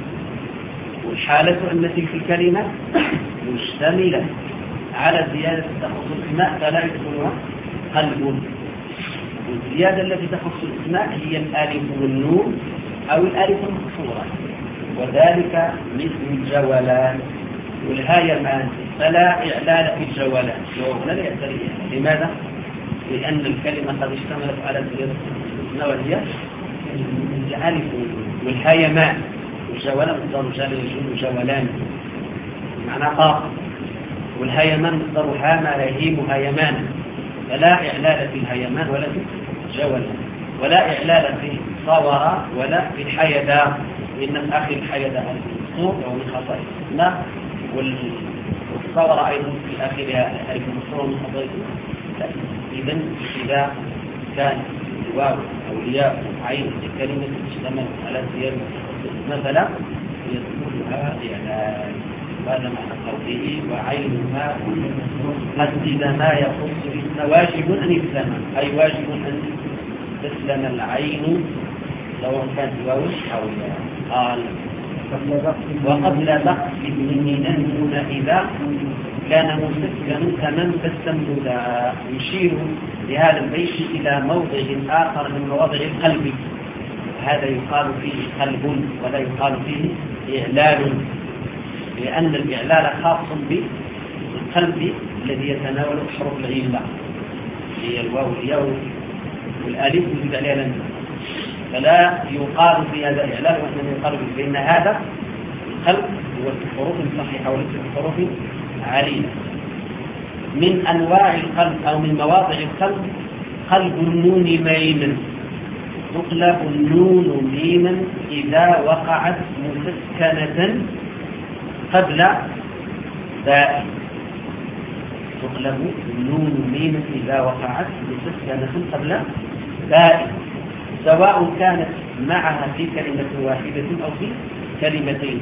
والحالة التي في الكلمة مشتملة على زيادة تخص الاسماء فلا يدخلها قلب. والزيادة التي تخص الاسماء هي الألف والنون أو الألف المكسورة، وذلك مثل الجولان والهايمان فلا إعلان في الجولان وهنا لا يعتري. لماذا؟ لأن الكلمة قد اشتملت على زيادة الاسماء وهي الألف والهايمان. والجولان مصدر جال يجول جولان معنى قاف، والهيمان مصدر هام يهيم هيمان فلا إعلال في الهيمان ولا في جولان، ولا إعلال في صور ولا في الحيدة. إن الأخي الحيدة المصور وهو من خصائص الاسماء، والصور أيضا في آخرها المصور من خصائص. إذن إذا كان الواو أو الياء عين الكلمة تشتمل على زيادة مثلا يدخلها إعلان. هذا معنى قوله وعينها قد إذا ما يخص الاسم واجب أن يسلم، أي واجب أن تسلم العين سواء كانت واو أو ياء. قال وقبل بقص من هنا إذا كان مسكنا كمن تستمدلا. يشير لهذا البيت إلى موضع آخر من مواضع القلب، هذا يقال فيه قلب ولا يقال فيه إعلال، لأن الإعلال خاص بالقلب الذي يتناول حروف العلة هي الواو والياء والألف وجد عليها لن، فلا يقال في هذا الإعلال وإنما يقال بأن هذا القلب هو في حروف صحيحة وليس في حروف عليلة. من أنواع القلب أو من مواضع القلب قلب النون ميما، تقلب النون ميما إذا وقعت مسكنة قبل باء. تقلب النون ميما إذا وقعت مسكنة قبل باء، سواء كانت معها في كلمة واحدة أو في كلمتين.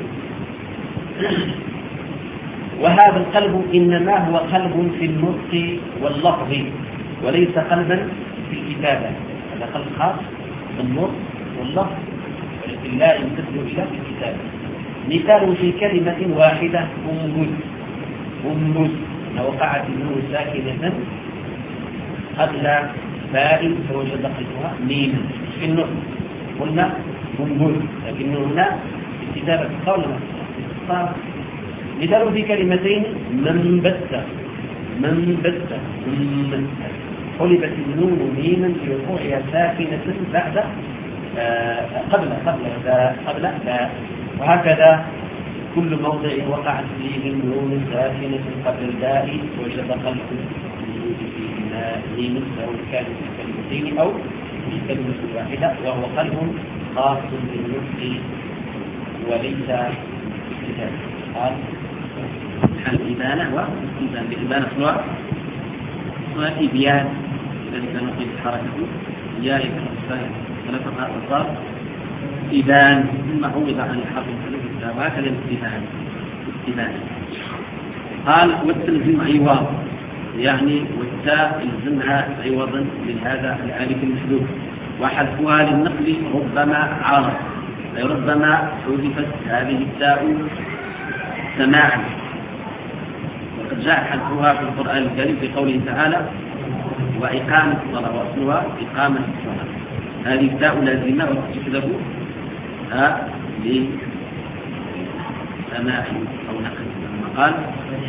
وهذا القلب إنما هو قلب في النطق واللفظ وليس قلبا في الكتابة. هذا قلب خاص بالنطق والله، ولكن لا يمتثل إلى الكتاب. مثال في كلمة واحدة أنبت. أنبت وقعت النون ساكنة قبل باء فوجد قلبها ميم في النطق، قلنا أنبت، لكن هنا الكتابة قولنا صار. مثال في كلمتين من بت من بت من قلبت النون ميما لوقوعها ساكنة بعد آه قبل قبل قبل لا، وهكذا كل موضع وقعت فيه النون ساكنة قبل الباء وجد قلب ميم، سواء كان في كلمتين أو في كلمة واحدة، وهو قلب خاص بالنطق وليس بالكتابة. قال الإبانة والإبانة بالإبانة صور وإبيان ليس نقل حركته يا إبان ثلاثة أصاب إبان ثم عوض عن الحرف الثلاثة وهكذا الإبان الإبان. قال والتلزم عوض، يعني والتاء يلزمها عوضا من هذا الألف المحذوف، وحذفها للنقل ربما عارض، أي ربما حذفت هذه التاء سماعا، وقد جاء حذفها في القرآن الكريم في قوله تعالى وإقامة الصلاة، وأصلها إقامة الصلاة. هذه التاء لازمة وتحذف لسماع أو نقل. ثم قال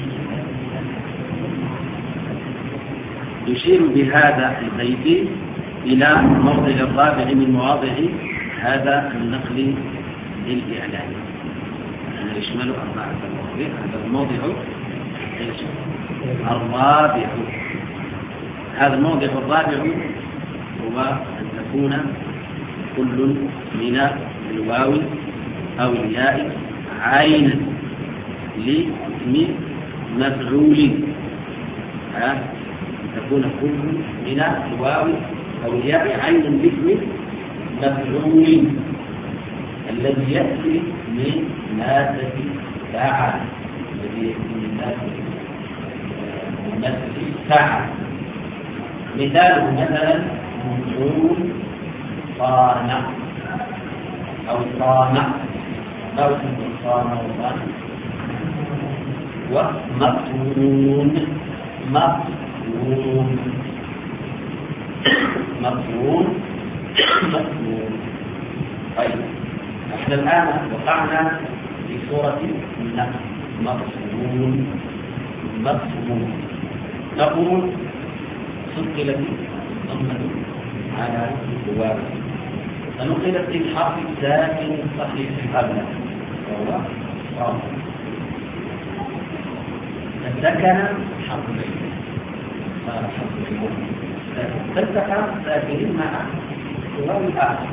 يشير بهذا البيت إلى موضع الرابع من مواضع هذا النقل للإعلان، يعني يشمل أربعة مواضع. هذا الموضع الرابع، هذا الموضع الرابع هو أن تكون كل من الواو أو الياء عينا لاسم مفعول، تكون كل من الواو أو الياء عينا لاسم مفعول الذي يأتي من مادة فاعل، الذي يأتي من مادة فاعل. مثاله مثلا مفعول صانع أو صانع أو صانع وصانع، ومفعول مفعول مفعول مفعول. طيب احنا الآن وقعنا في سورة النحل مفعول مفعول، نقول ثقلت الضمة على الواو، فنقلت الحرف الساكن الصحيح قبله وهو صاد، فسكن حرف العين صار حرف العين فالتقى ساكنين مع الواو الآخر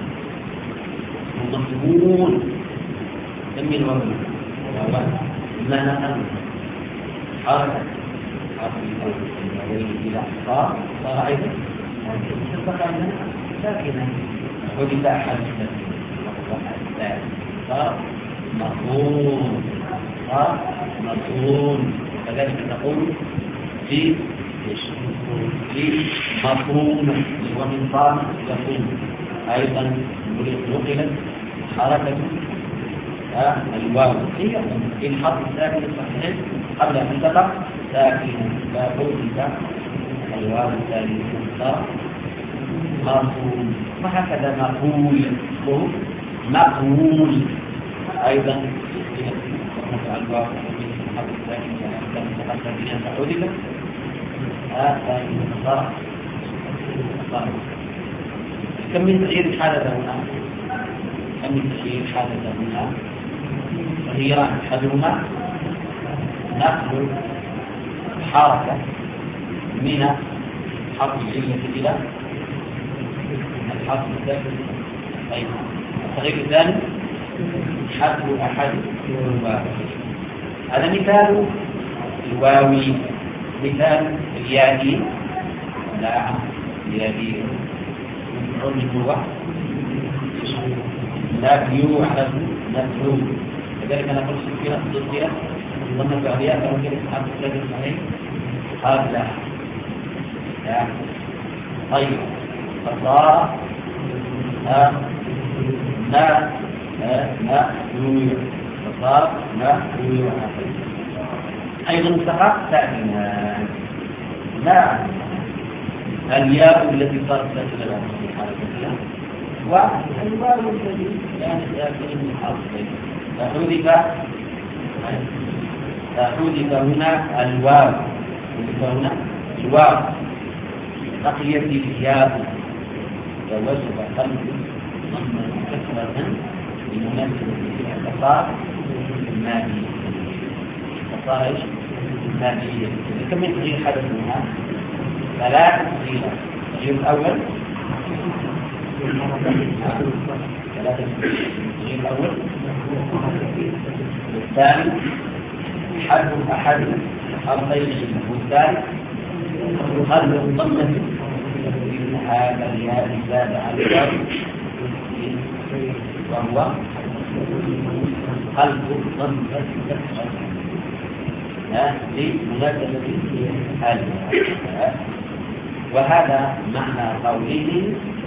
مضمون من الواو وهو ما نقل حركة حرف الواو إلى صار صار أيضا فالتقى ساكنا وبدأ حرف الثاني صار مضمون صار مضمون. كذلك نقول في في مفهوم ومن صام يقوم أيضا نقلت حركة الواو هي الحرف الساكن الصحيح قبل أن تقع ساكنا، فقلت الواو الثاني صار مفهوم، وهكذا مقول مقول أيضا الواو الحرف الساكن حذفت هذا الضرب. كم من تغيير حدث هنا؟ كم من تغيير حدث هنا؟ تغييران، أحدهما نقل حركة من حرف العلة إلى الحرف الساكن. طيب التغيير الثاني حذف أحد الواو. هذا مثال الواوي. مثال اليائي لا يدي مفعول هو لا يعرف مفعول، كذلك نقول سكينة سكينة ضمن فعليات أو كلمة حرف الساكن صحيح قبل لا. طيب فصار ما ما يويع فصار ما يويع. أيضا سقط تأتينا لا الياء التي صارت تأتي لها في حالة والواو الذي كانت تأتي من حرفين فحذف فحذف هنا الواو حذف هنا الواو بقيت الياء ووجب قلب ضم كسرة بمناسبة الفصار المادية فصار ايش؟ المادية. كم من تغيير حدث منها؟ ثلاث تغييرات. التغيير الأول ثلاثة التغيير الأول والثاني حذف أحد حرفين والثالث خلق الضمة إن هذا الياء زاد على الواو وهو خلق الضمة لمناسبة هذا. وهذا معنى قوله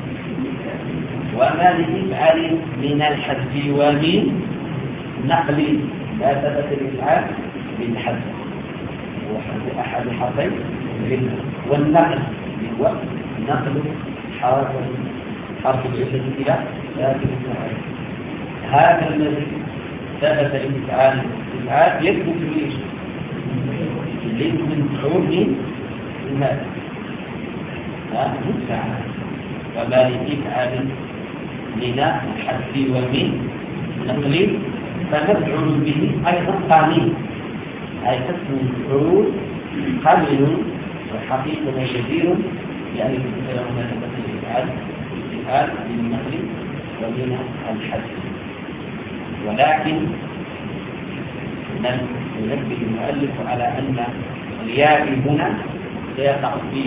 وما للإفعال من الحذف ومن نقل لا ثبت الإفعال بالحذف وحذف أحد حرفين والنقل هو نقل حرف حرف الجسد إلى ذات الإفعال. هذا الذي ثبت الإفعال الإفعال يثبت ليش؟ ليس من حروف المال مستعان وما لإفعال من الحذف ومن نقل فمفعول به أيضا قانون أي قسم الحروف قليل وحقيقة كثير يعني له مناسبة الإفعال الإفعال بالنقل ومن الحذف. ولكن ينبه المؤلف على أن الياء هنا سيقع فيه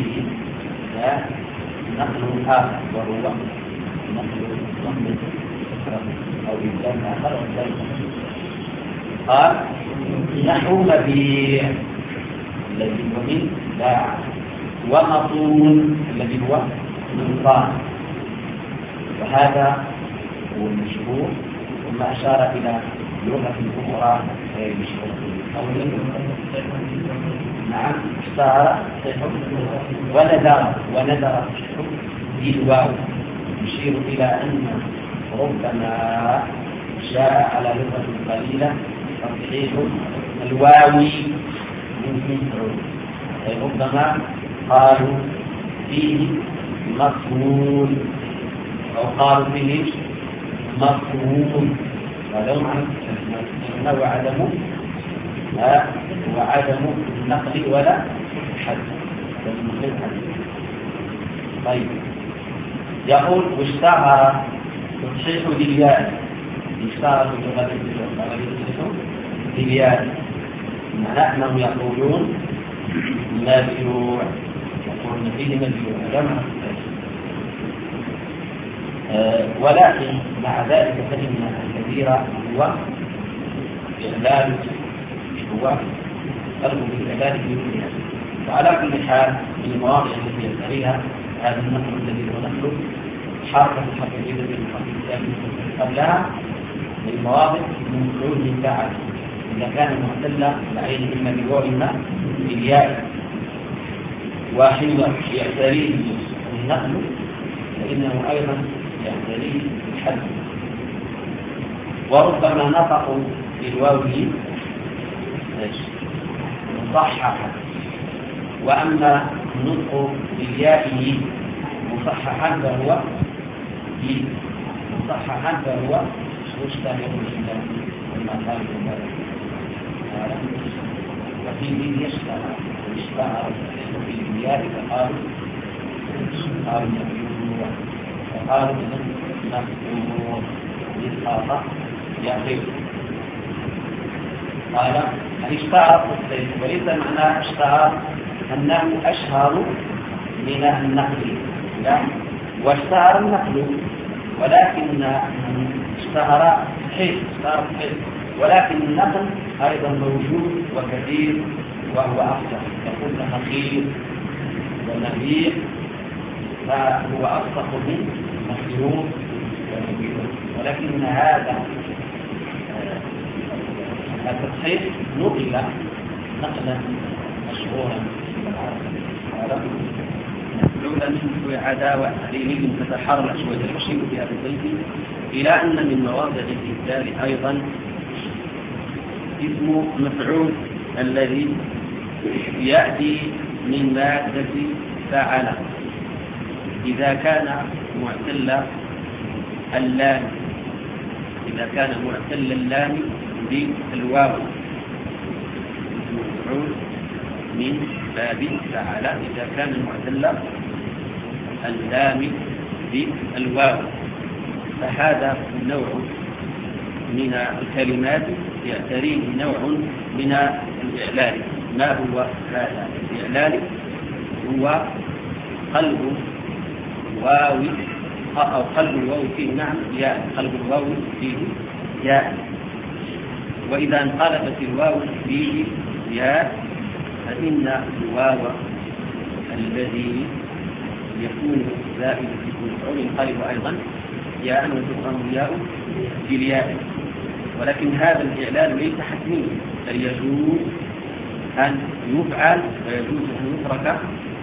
نقل آخر وهو نقل ضم أو إبدال آخر وإبدال قال نحو مبيع الذي هو من باع ومطون الذي هو من طان. وهذا هو المشهور ثم أشار إلى لغة أخرى غير مشهورة. نعم اشتهر ونذر ونذر بالواو يشير إلى أن ربما جاء على لغة قليلة تصحيح الواوي من مفعول أي ربما قالوا فيه مفعول أو قالوا فيه مفعول هذا معنى وعدم وعدم النقل ولا حد. طيب يقول واشتهر تصحيح الياء اشتهر باللغة الياء معناه أنهم يقولون مبيوع يقولون فيه مبيوع جمع أه ولكن مع ذلك فإن الكبير هو إعلال هو قلب بالعبادة بمثلها. وعلى كل حال من المواضع التي يستريها هذا النقل الذي هو نقل حركة الحقيقية من الحقيقة قبلها من المواضع من خروج فاعل إذا كان معتلا العين إما بالواو إما بالياء وحين يعتريه النقل فإنه أيضا يعتريه الحذف. وربما نطقوا بالواو مصححا وأما النطق بالياء مصححا فهو مصححا فهو مشتهر بالله وما خالف ذلك وفيه يشتهر ويشتهر في الياء فقالوا قالوا مبيوع فقالوا مفتوح للخاطئ يعطيه قال يعني اشتهر السيف وليس معنى اشتهر أنه أشهر من النقل لا واشتهر النقل ولكن اشتهر حيث اشتهر حيث ولكن النقل أيضا موجود وكثير وهو أفضل يقول نخيل ونبيل فهو أصدق من مخيول ونبيل ولكن هذا التصحيح نقل نقلا مشهورا لولا مثل عداوة عليه تتحرى الأسود الحسين في أبي البيت، إلى أن من مواضع الإبدال أيضا اسم مفعول الذي يأتي من مادة فعل إذا كان معتل اللام، إذا كان معتل اللام بالواو، مفعول من باب فعل إذا كان معتل اللام بالواو. فهذا النوع من الكلمات يعتريه نوع من الإعلال. ما هو هذا الإعلال؟ هو قلب واو أو قلب الواو فيه نعم ياء، قلب الواو فيه ياء، وإذا انقلبت الواو فيه ياء فإن الواو الذي يكون زائد في المفعول ينقلب أيضا ياء وتضم ياء بالياء. ولكن هذا الإعلال ليس حتميا، بل يجوز أن يفعل ويجوز أن يترك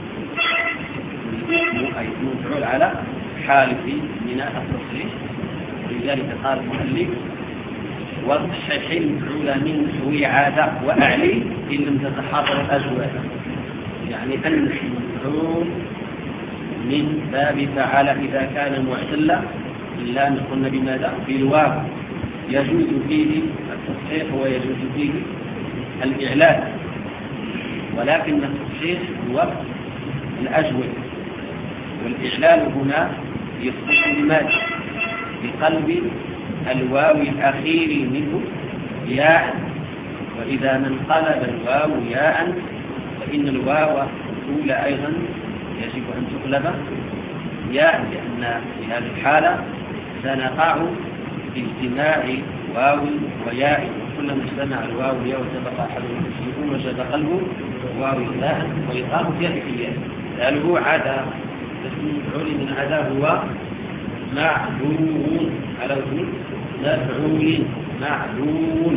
أي مفعول على حالة من التصريح. ولذلك قال المؤلف والصحيح المفعول من نحو عادة وأعلي إن لم تتحرر الأزواج، يعني أن المفعول من باب فعل إذا كان معتلا إلا أن قلنا بماذا؟ بالواو، يجوز فيه التصحيح ويجوز فيه الإعلان، ولكن التصحيح هو الأجود، والإعلان هنا يخص بماذا؟ بقلب الواو الأخير منه ياء، وإذا ما انقلب الواو ياء فإن الواو الأولى أيضا يجب أن تقلب ياء، لأن في هذه الحالة سنقع في اجتماع واو وياء، كلما اجتمع الواو والياء وسبق أحدهما يكون وجد قلبه واو ياء ويقام في الياء. هل هو عدا اسم مفعول من عدا هو معلول على وزن مفعول معلول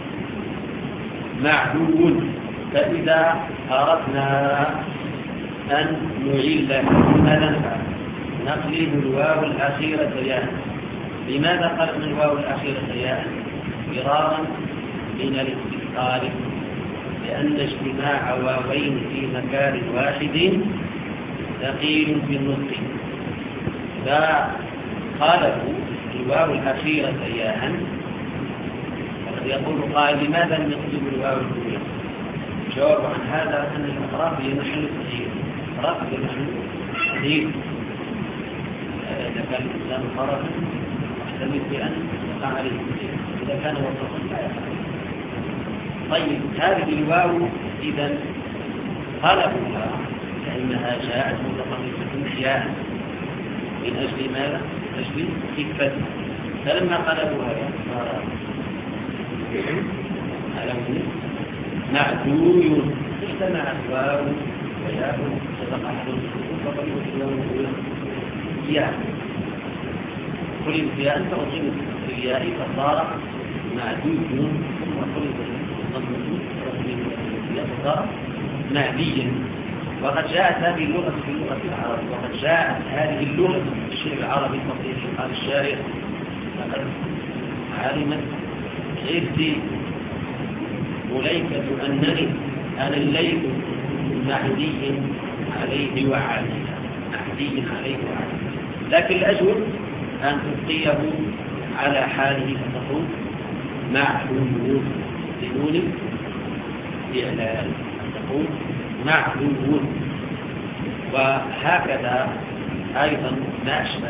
معلول. فإذا أردنا أن نعيد ماذا نفعل؟ نقلب الواو الأخيرة ياء. لماذا قلبنا الواو الأخيرة ياء؟ فرارا من الاستثقال، لأن اجتماع واوين في مكان واحد ثقيل في النطق، فقالوا الواو الأخيرة ياء. يقول قائل لماذا لم يقلب الواو الأولى؟ الجواب عن هذا أن الأطراف هي محل التغيير، الأطراف هي محل التغيير. إذا كان الإنسان طرفا يحتمل بأن يقع عليه التغيير، إذا كان وسطا لا يقع. طيب هذه الواو إذا قلبها فإنها جاءت متخصصة ياء من أجل ماذا؟ من أجل خفة. فلما قلبوها صار على وزن معدول، اجتمعت واو وياء سبق أحد فقلبت الواو الأولى ياء، قلبت ياء فأضغمت في الياء فصار معدود، ثم قلبت فصار معديا. وقد جاءت هذه اللغة في اللغة العربية، وقد جاءت هذه اللغة في الشعر العربي الفصيح. قال الشاعر لقد علمت عزي مليكة أنني أنا الليل معدي عليه وعلي، معدي عليه وعلي. لكن الأجود أن تبقيه على حاله فتقول معلول بدون إعلان، تقول معلول. وهكذا أيضا ما أشبه.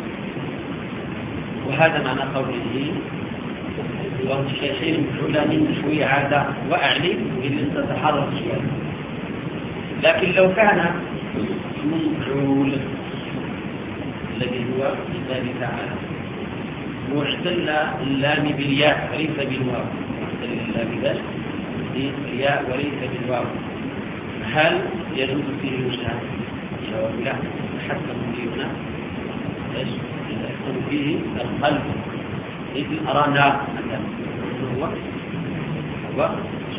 وهذا معنى قوله والصحيحين مفعولا من شوية عادة وأعلي إن تتحرك شوية. لكن لو كان مفعول الذي هو مثال تعالى معتل اللام بالياء وليس بالواو، معتل اللام بالياء وليس بالواو، هل يجوز فيه وجهان؟ الجواب لا، حتى هنا يحصل فيه القلب مثل أرانا هو هو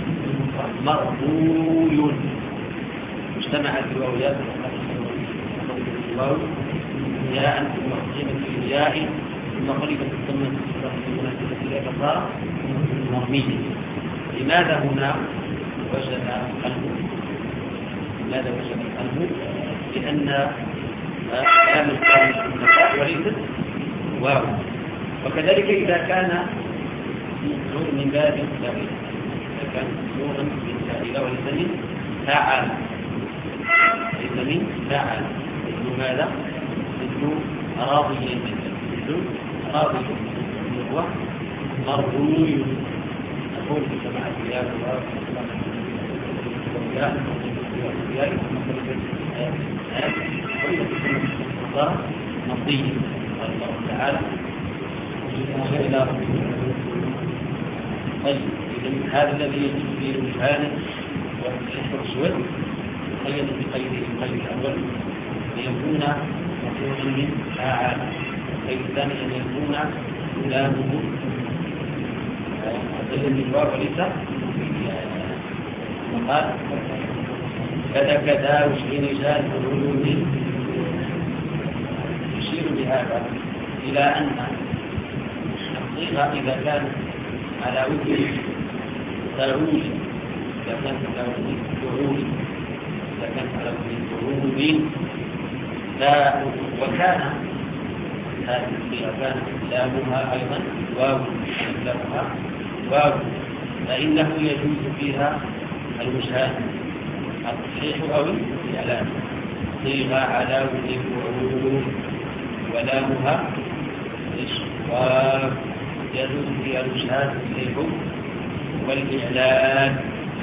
مرضوي اجتمعت الواويات الواو ياء ثم قلبت في الياء ثم قلبت الضمة في مناسبة الياء فصار مرميا. لماذا هنا وجد قلبه؟ لماذا وجد قلبه؟ لأن كلام القلب النفاء وليست واو. وكذلك إذا كان مفعول من باب الفاعل، إذا كان مفعولا من فاعل وليس من فاعل، ليس من فاعل، مثل ماذا؟ مثل راضيا، مثل راضي هو مرضوي. نقول بجماعة الياء والواو والياء والياء والياء مرضي. قال الله تعالى إلى طيب. إذن هذا الذي يجب فيه الوجهان والشحر السود قيد بقيد القيد الأول ليكون مفعولا من فاعل، القيد الثاني أن يكون لامه قيد بالواو وليس. وقال كذا كذا وشين جاد العلوم، يشير بهذا إلى أن الصيغة إذا كانت على وجه تعود، إذا كانت على وجه تعود، إذا كانت على وجه تعود لا، وكان هذه الصيغة كانت لامها أيضا واو، لامها واو، فإنه يجوز فيها الوجهان، التصحيح أو الإعلان. صيغة على وجه تعود ولامها واو، يجوز فيها الوجهان التصحيح والإعلان.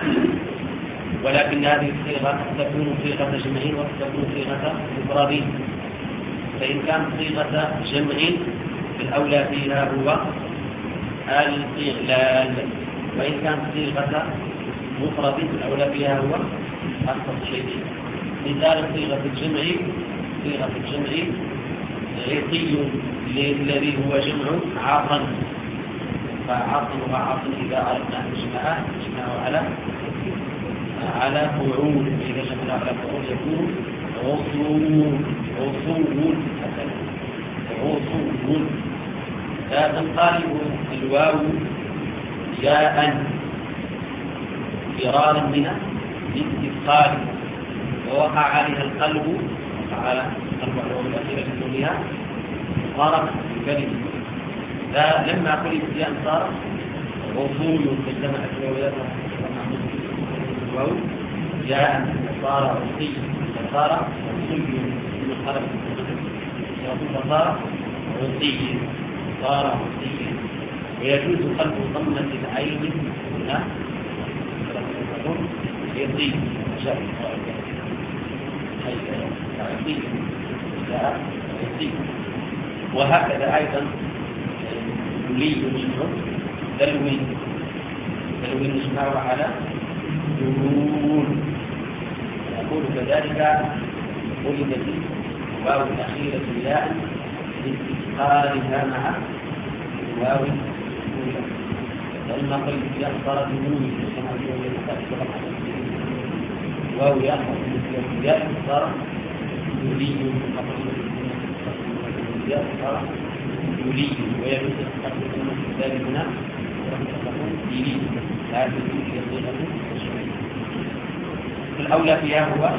ولكن هذه الصيغة تكون صيغة جمع وتكون صيغة مفرد. فإن كانت صيغة جمع الأولى فيها هو الإعلان، وإن كانت صيغة مفرد الأولى فيها هو التصحيح. مثال صيغة الجمع، صيغة الجمع عطي الذي هو جمع عاصم، فعاصم وعاصم إذا أردنا أن نجمعه نجمعه على على فعول، إذا جمعنا على فعول يكون عصول، عصول مثلا عصول. فتنقلب الواو ياء فرارا من الاستثقال، ووقع عليها القلب، وقع على القلب الواو الأخيرة في الدنيا صارت كلمة. فلما قلت ياء صارت عصول، فاجتمعت الواويات الواو ياء صار عصي، فصار عصي من القلب، فصار عصي، صار عصي. ويجوز قلب ضمة العين هنا يضيء شيء يضيء لا يضيء. وهكذا أيضا يلي منه دلوي، دلوي نسمعه على دلول. يقول كذلك ولدت الواو الأخيرة ياء لاستثقالها مع الواو الأولى، فلما قلت ياء صارت دلول كما يقول واو ياء ياء صارت دلي، ياء صارت دلي. ويجوز التقديم في ذلك هنا دلي، لا تجوز يصيغه الأولى فيها هو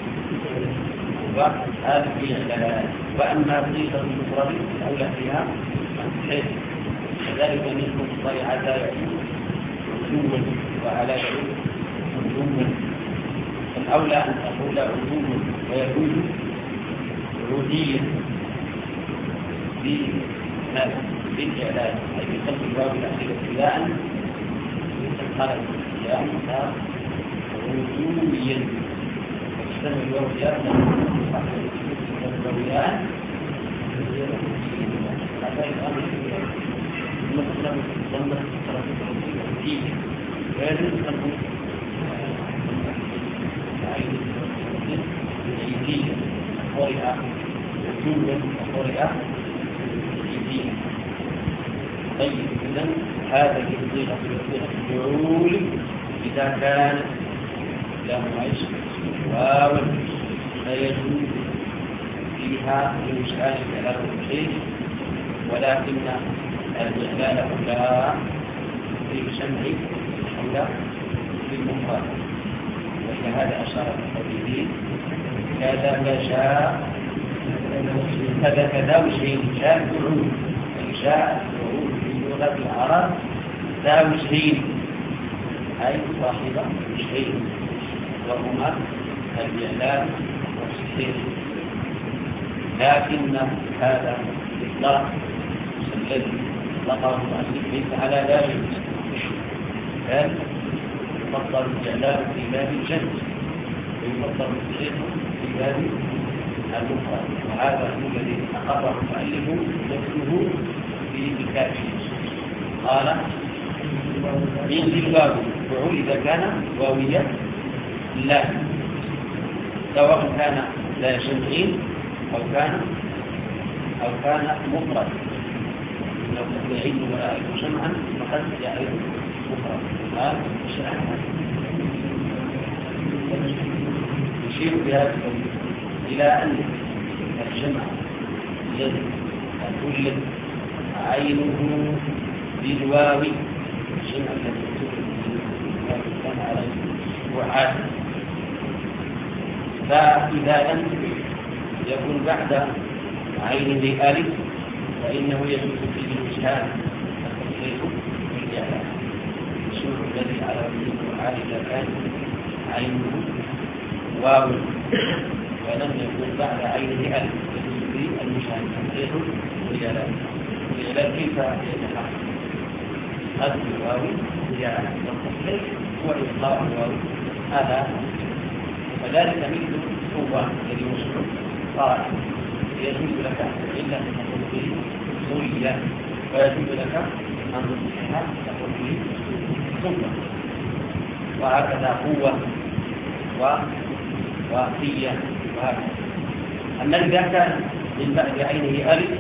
هذا الإعلان. وأما صيغة المفرد الأولى فيها الحيث، كذلك مثل الصيحة يعود عدوا وعلى يعود عدوا، الأولى أن تقول عدوا ويجوز عوديا بالإعلان، أي بقلب الواو الأخيرة ابتداء قال الإعلان صار عدويا، وتستمر الواو الياء الواويان هذا الأمر مثلا ضمن الترتيب ويجوز أن عيدية قرئة وجوبا وقرئة عيدية. طيب إذن هذه الصيغة الفعول إذا كانت لام عيش واو فيجوز فيها الإشكال على الشيء، ولكن الإعلان لا في الشمع أو في المفرد، وإلى هذا أشار الحديثين كذا شاء كذا كذا وجهين شاء فعول، شاء فعول في لغة العرب ذا وجهين أي صاحب وجهين، وهما الإعلان والتسهيل. لكن هذا الإطلاق الذي أطلقه المؤلف ليس على ذلك، بل يفضل الإعلان في باب الجنس ويفضل التسهيل في باب المفرد، وهذا هو الذي أقره المؤلف نفسه في كتابه. قال من الواو فعول إذا كان واوية لا، سواء كان لا شمعين أو كان أو كان مفرد، لو كان يعيد ولا يكون شمعا فقد يعيد مفرد. هذا يشير بهذا إلى أن الجمع الذي تولد عينه بالواو الجمع الذي كان على وعاد، فإذا لم يكن بعد عينه ألف فإنه يجوز فيه الإجهاد التصريف بالإعلان. الشيء الذي على وجه وعاد إذا كان عينه واو ولم يكن بعد عينه ألف يجوز فيه المشاهد التصريف بالإعلان. الإعلان كيف يتحقق؟ هذا الواو بالإعلان والتصريف هو إطلاق الواو هذا، وذلك مثل هو الذي يشعر قال يجوز لك إلا أن تقول به سوريا، ويجوز لك أن تصحيح تقول به سنة، وهكذا قوة وقية وهكذا. أما إذا كان من بعد عينه ألف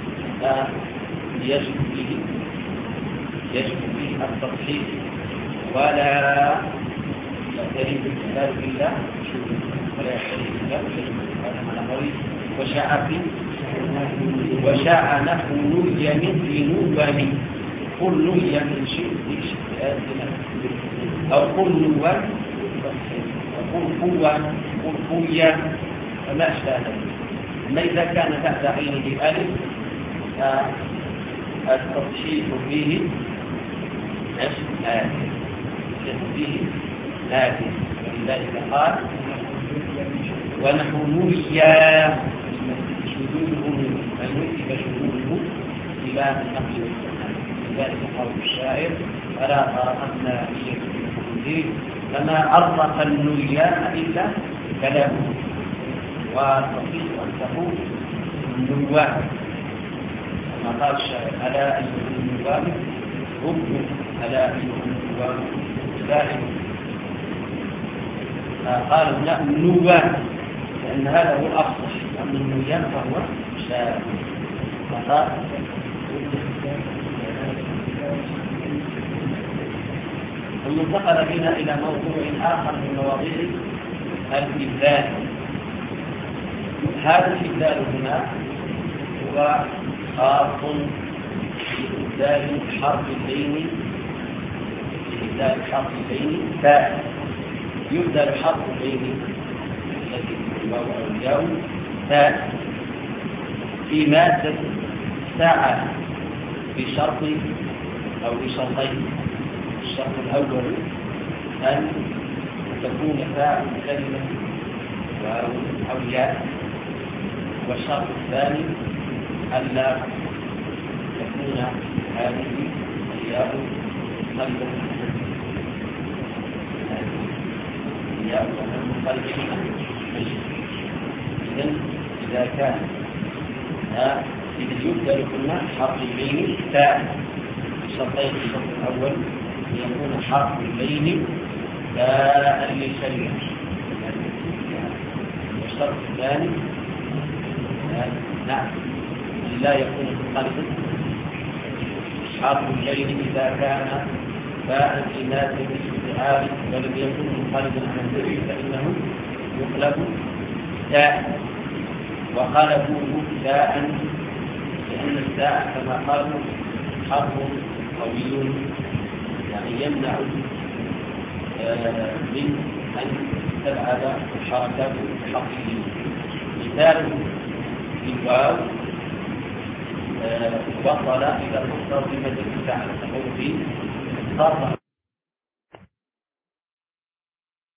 فيجب فيه يجب فيه التصحيح ولا يعترف بالكتاب بالله ولا يعترف بالله هذا معنى مريض. وشاء في وشاء نحو نوي مثل نوبني، قل نوي من شيء أو قل نوى وقل قوة قل قوية وما أشبه ذلك. أما إذا كان تحت عينه ألف فالتصحيح فيه آتي فيه آتي، ولذلك قال ونحو نويا شذوذه فنسب شذوذه إلى النقل والسماع. لذلك قول الشاعر فلا قرأتنا في فما أرق النويا إلا كلامه، والتصحيح أن تقول النواه كما قال الشاعر ألا أيها النواب ردوا ألا أيها النواب ساحب. قالوا لا النواه لأن هذا هو الأفصح، أما النويان فهو شاعر. فقال ثم انتقل بنا إلى موضوع آخر من مواضيع الإبدال. هذا الإبدال هنا هو خاص بإبدال حرف البين بإبدال حرف البين تاء. يبدل حرف البين الذي هو الواو تاء في مادة ساعة بشرط أو بشرطين. الشرط الأول أن تكون تاء كلمة واو أو ياء، والشرط الثاني أن لا تكون هذه الياء قلبا الياء قلبا. إذن إذا كان إذا يبدل كنا حرف البين تاء بشرطين. الشرط الأول يكون حرف البين تاء للكلمة، والشرط الثاني نعم لا يكون قلبا حرف الليل إذا كان باء إناث بالاستعارة ولم يكن منقلبا عن الذكر فإنه يقلب تاء، وقلبوه تاء لأن التاء كما قالوا حرف قوي يعني يمنع من أن تبعد حركة حرفه. مثال في الواو وصل إلى المصدر بمدى الفعل تقول فيه صرف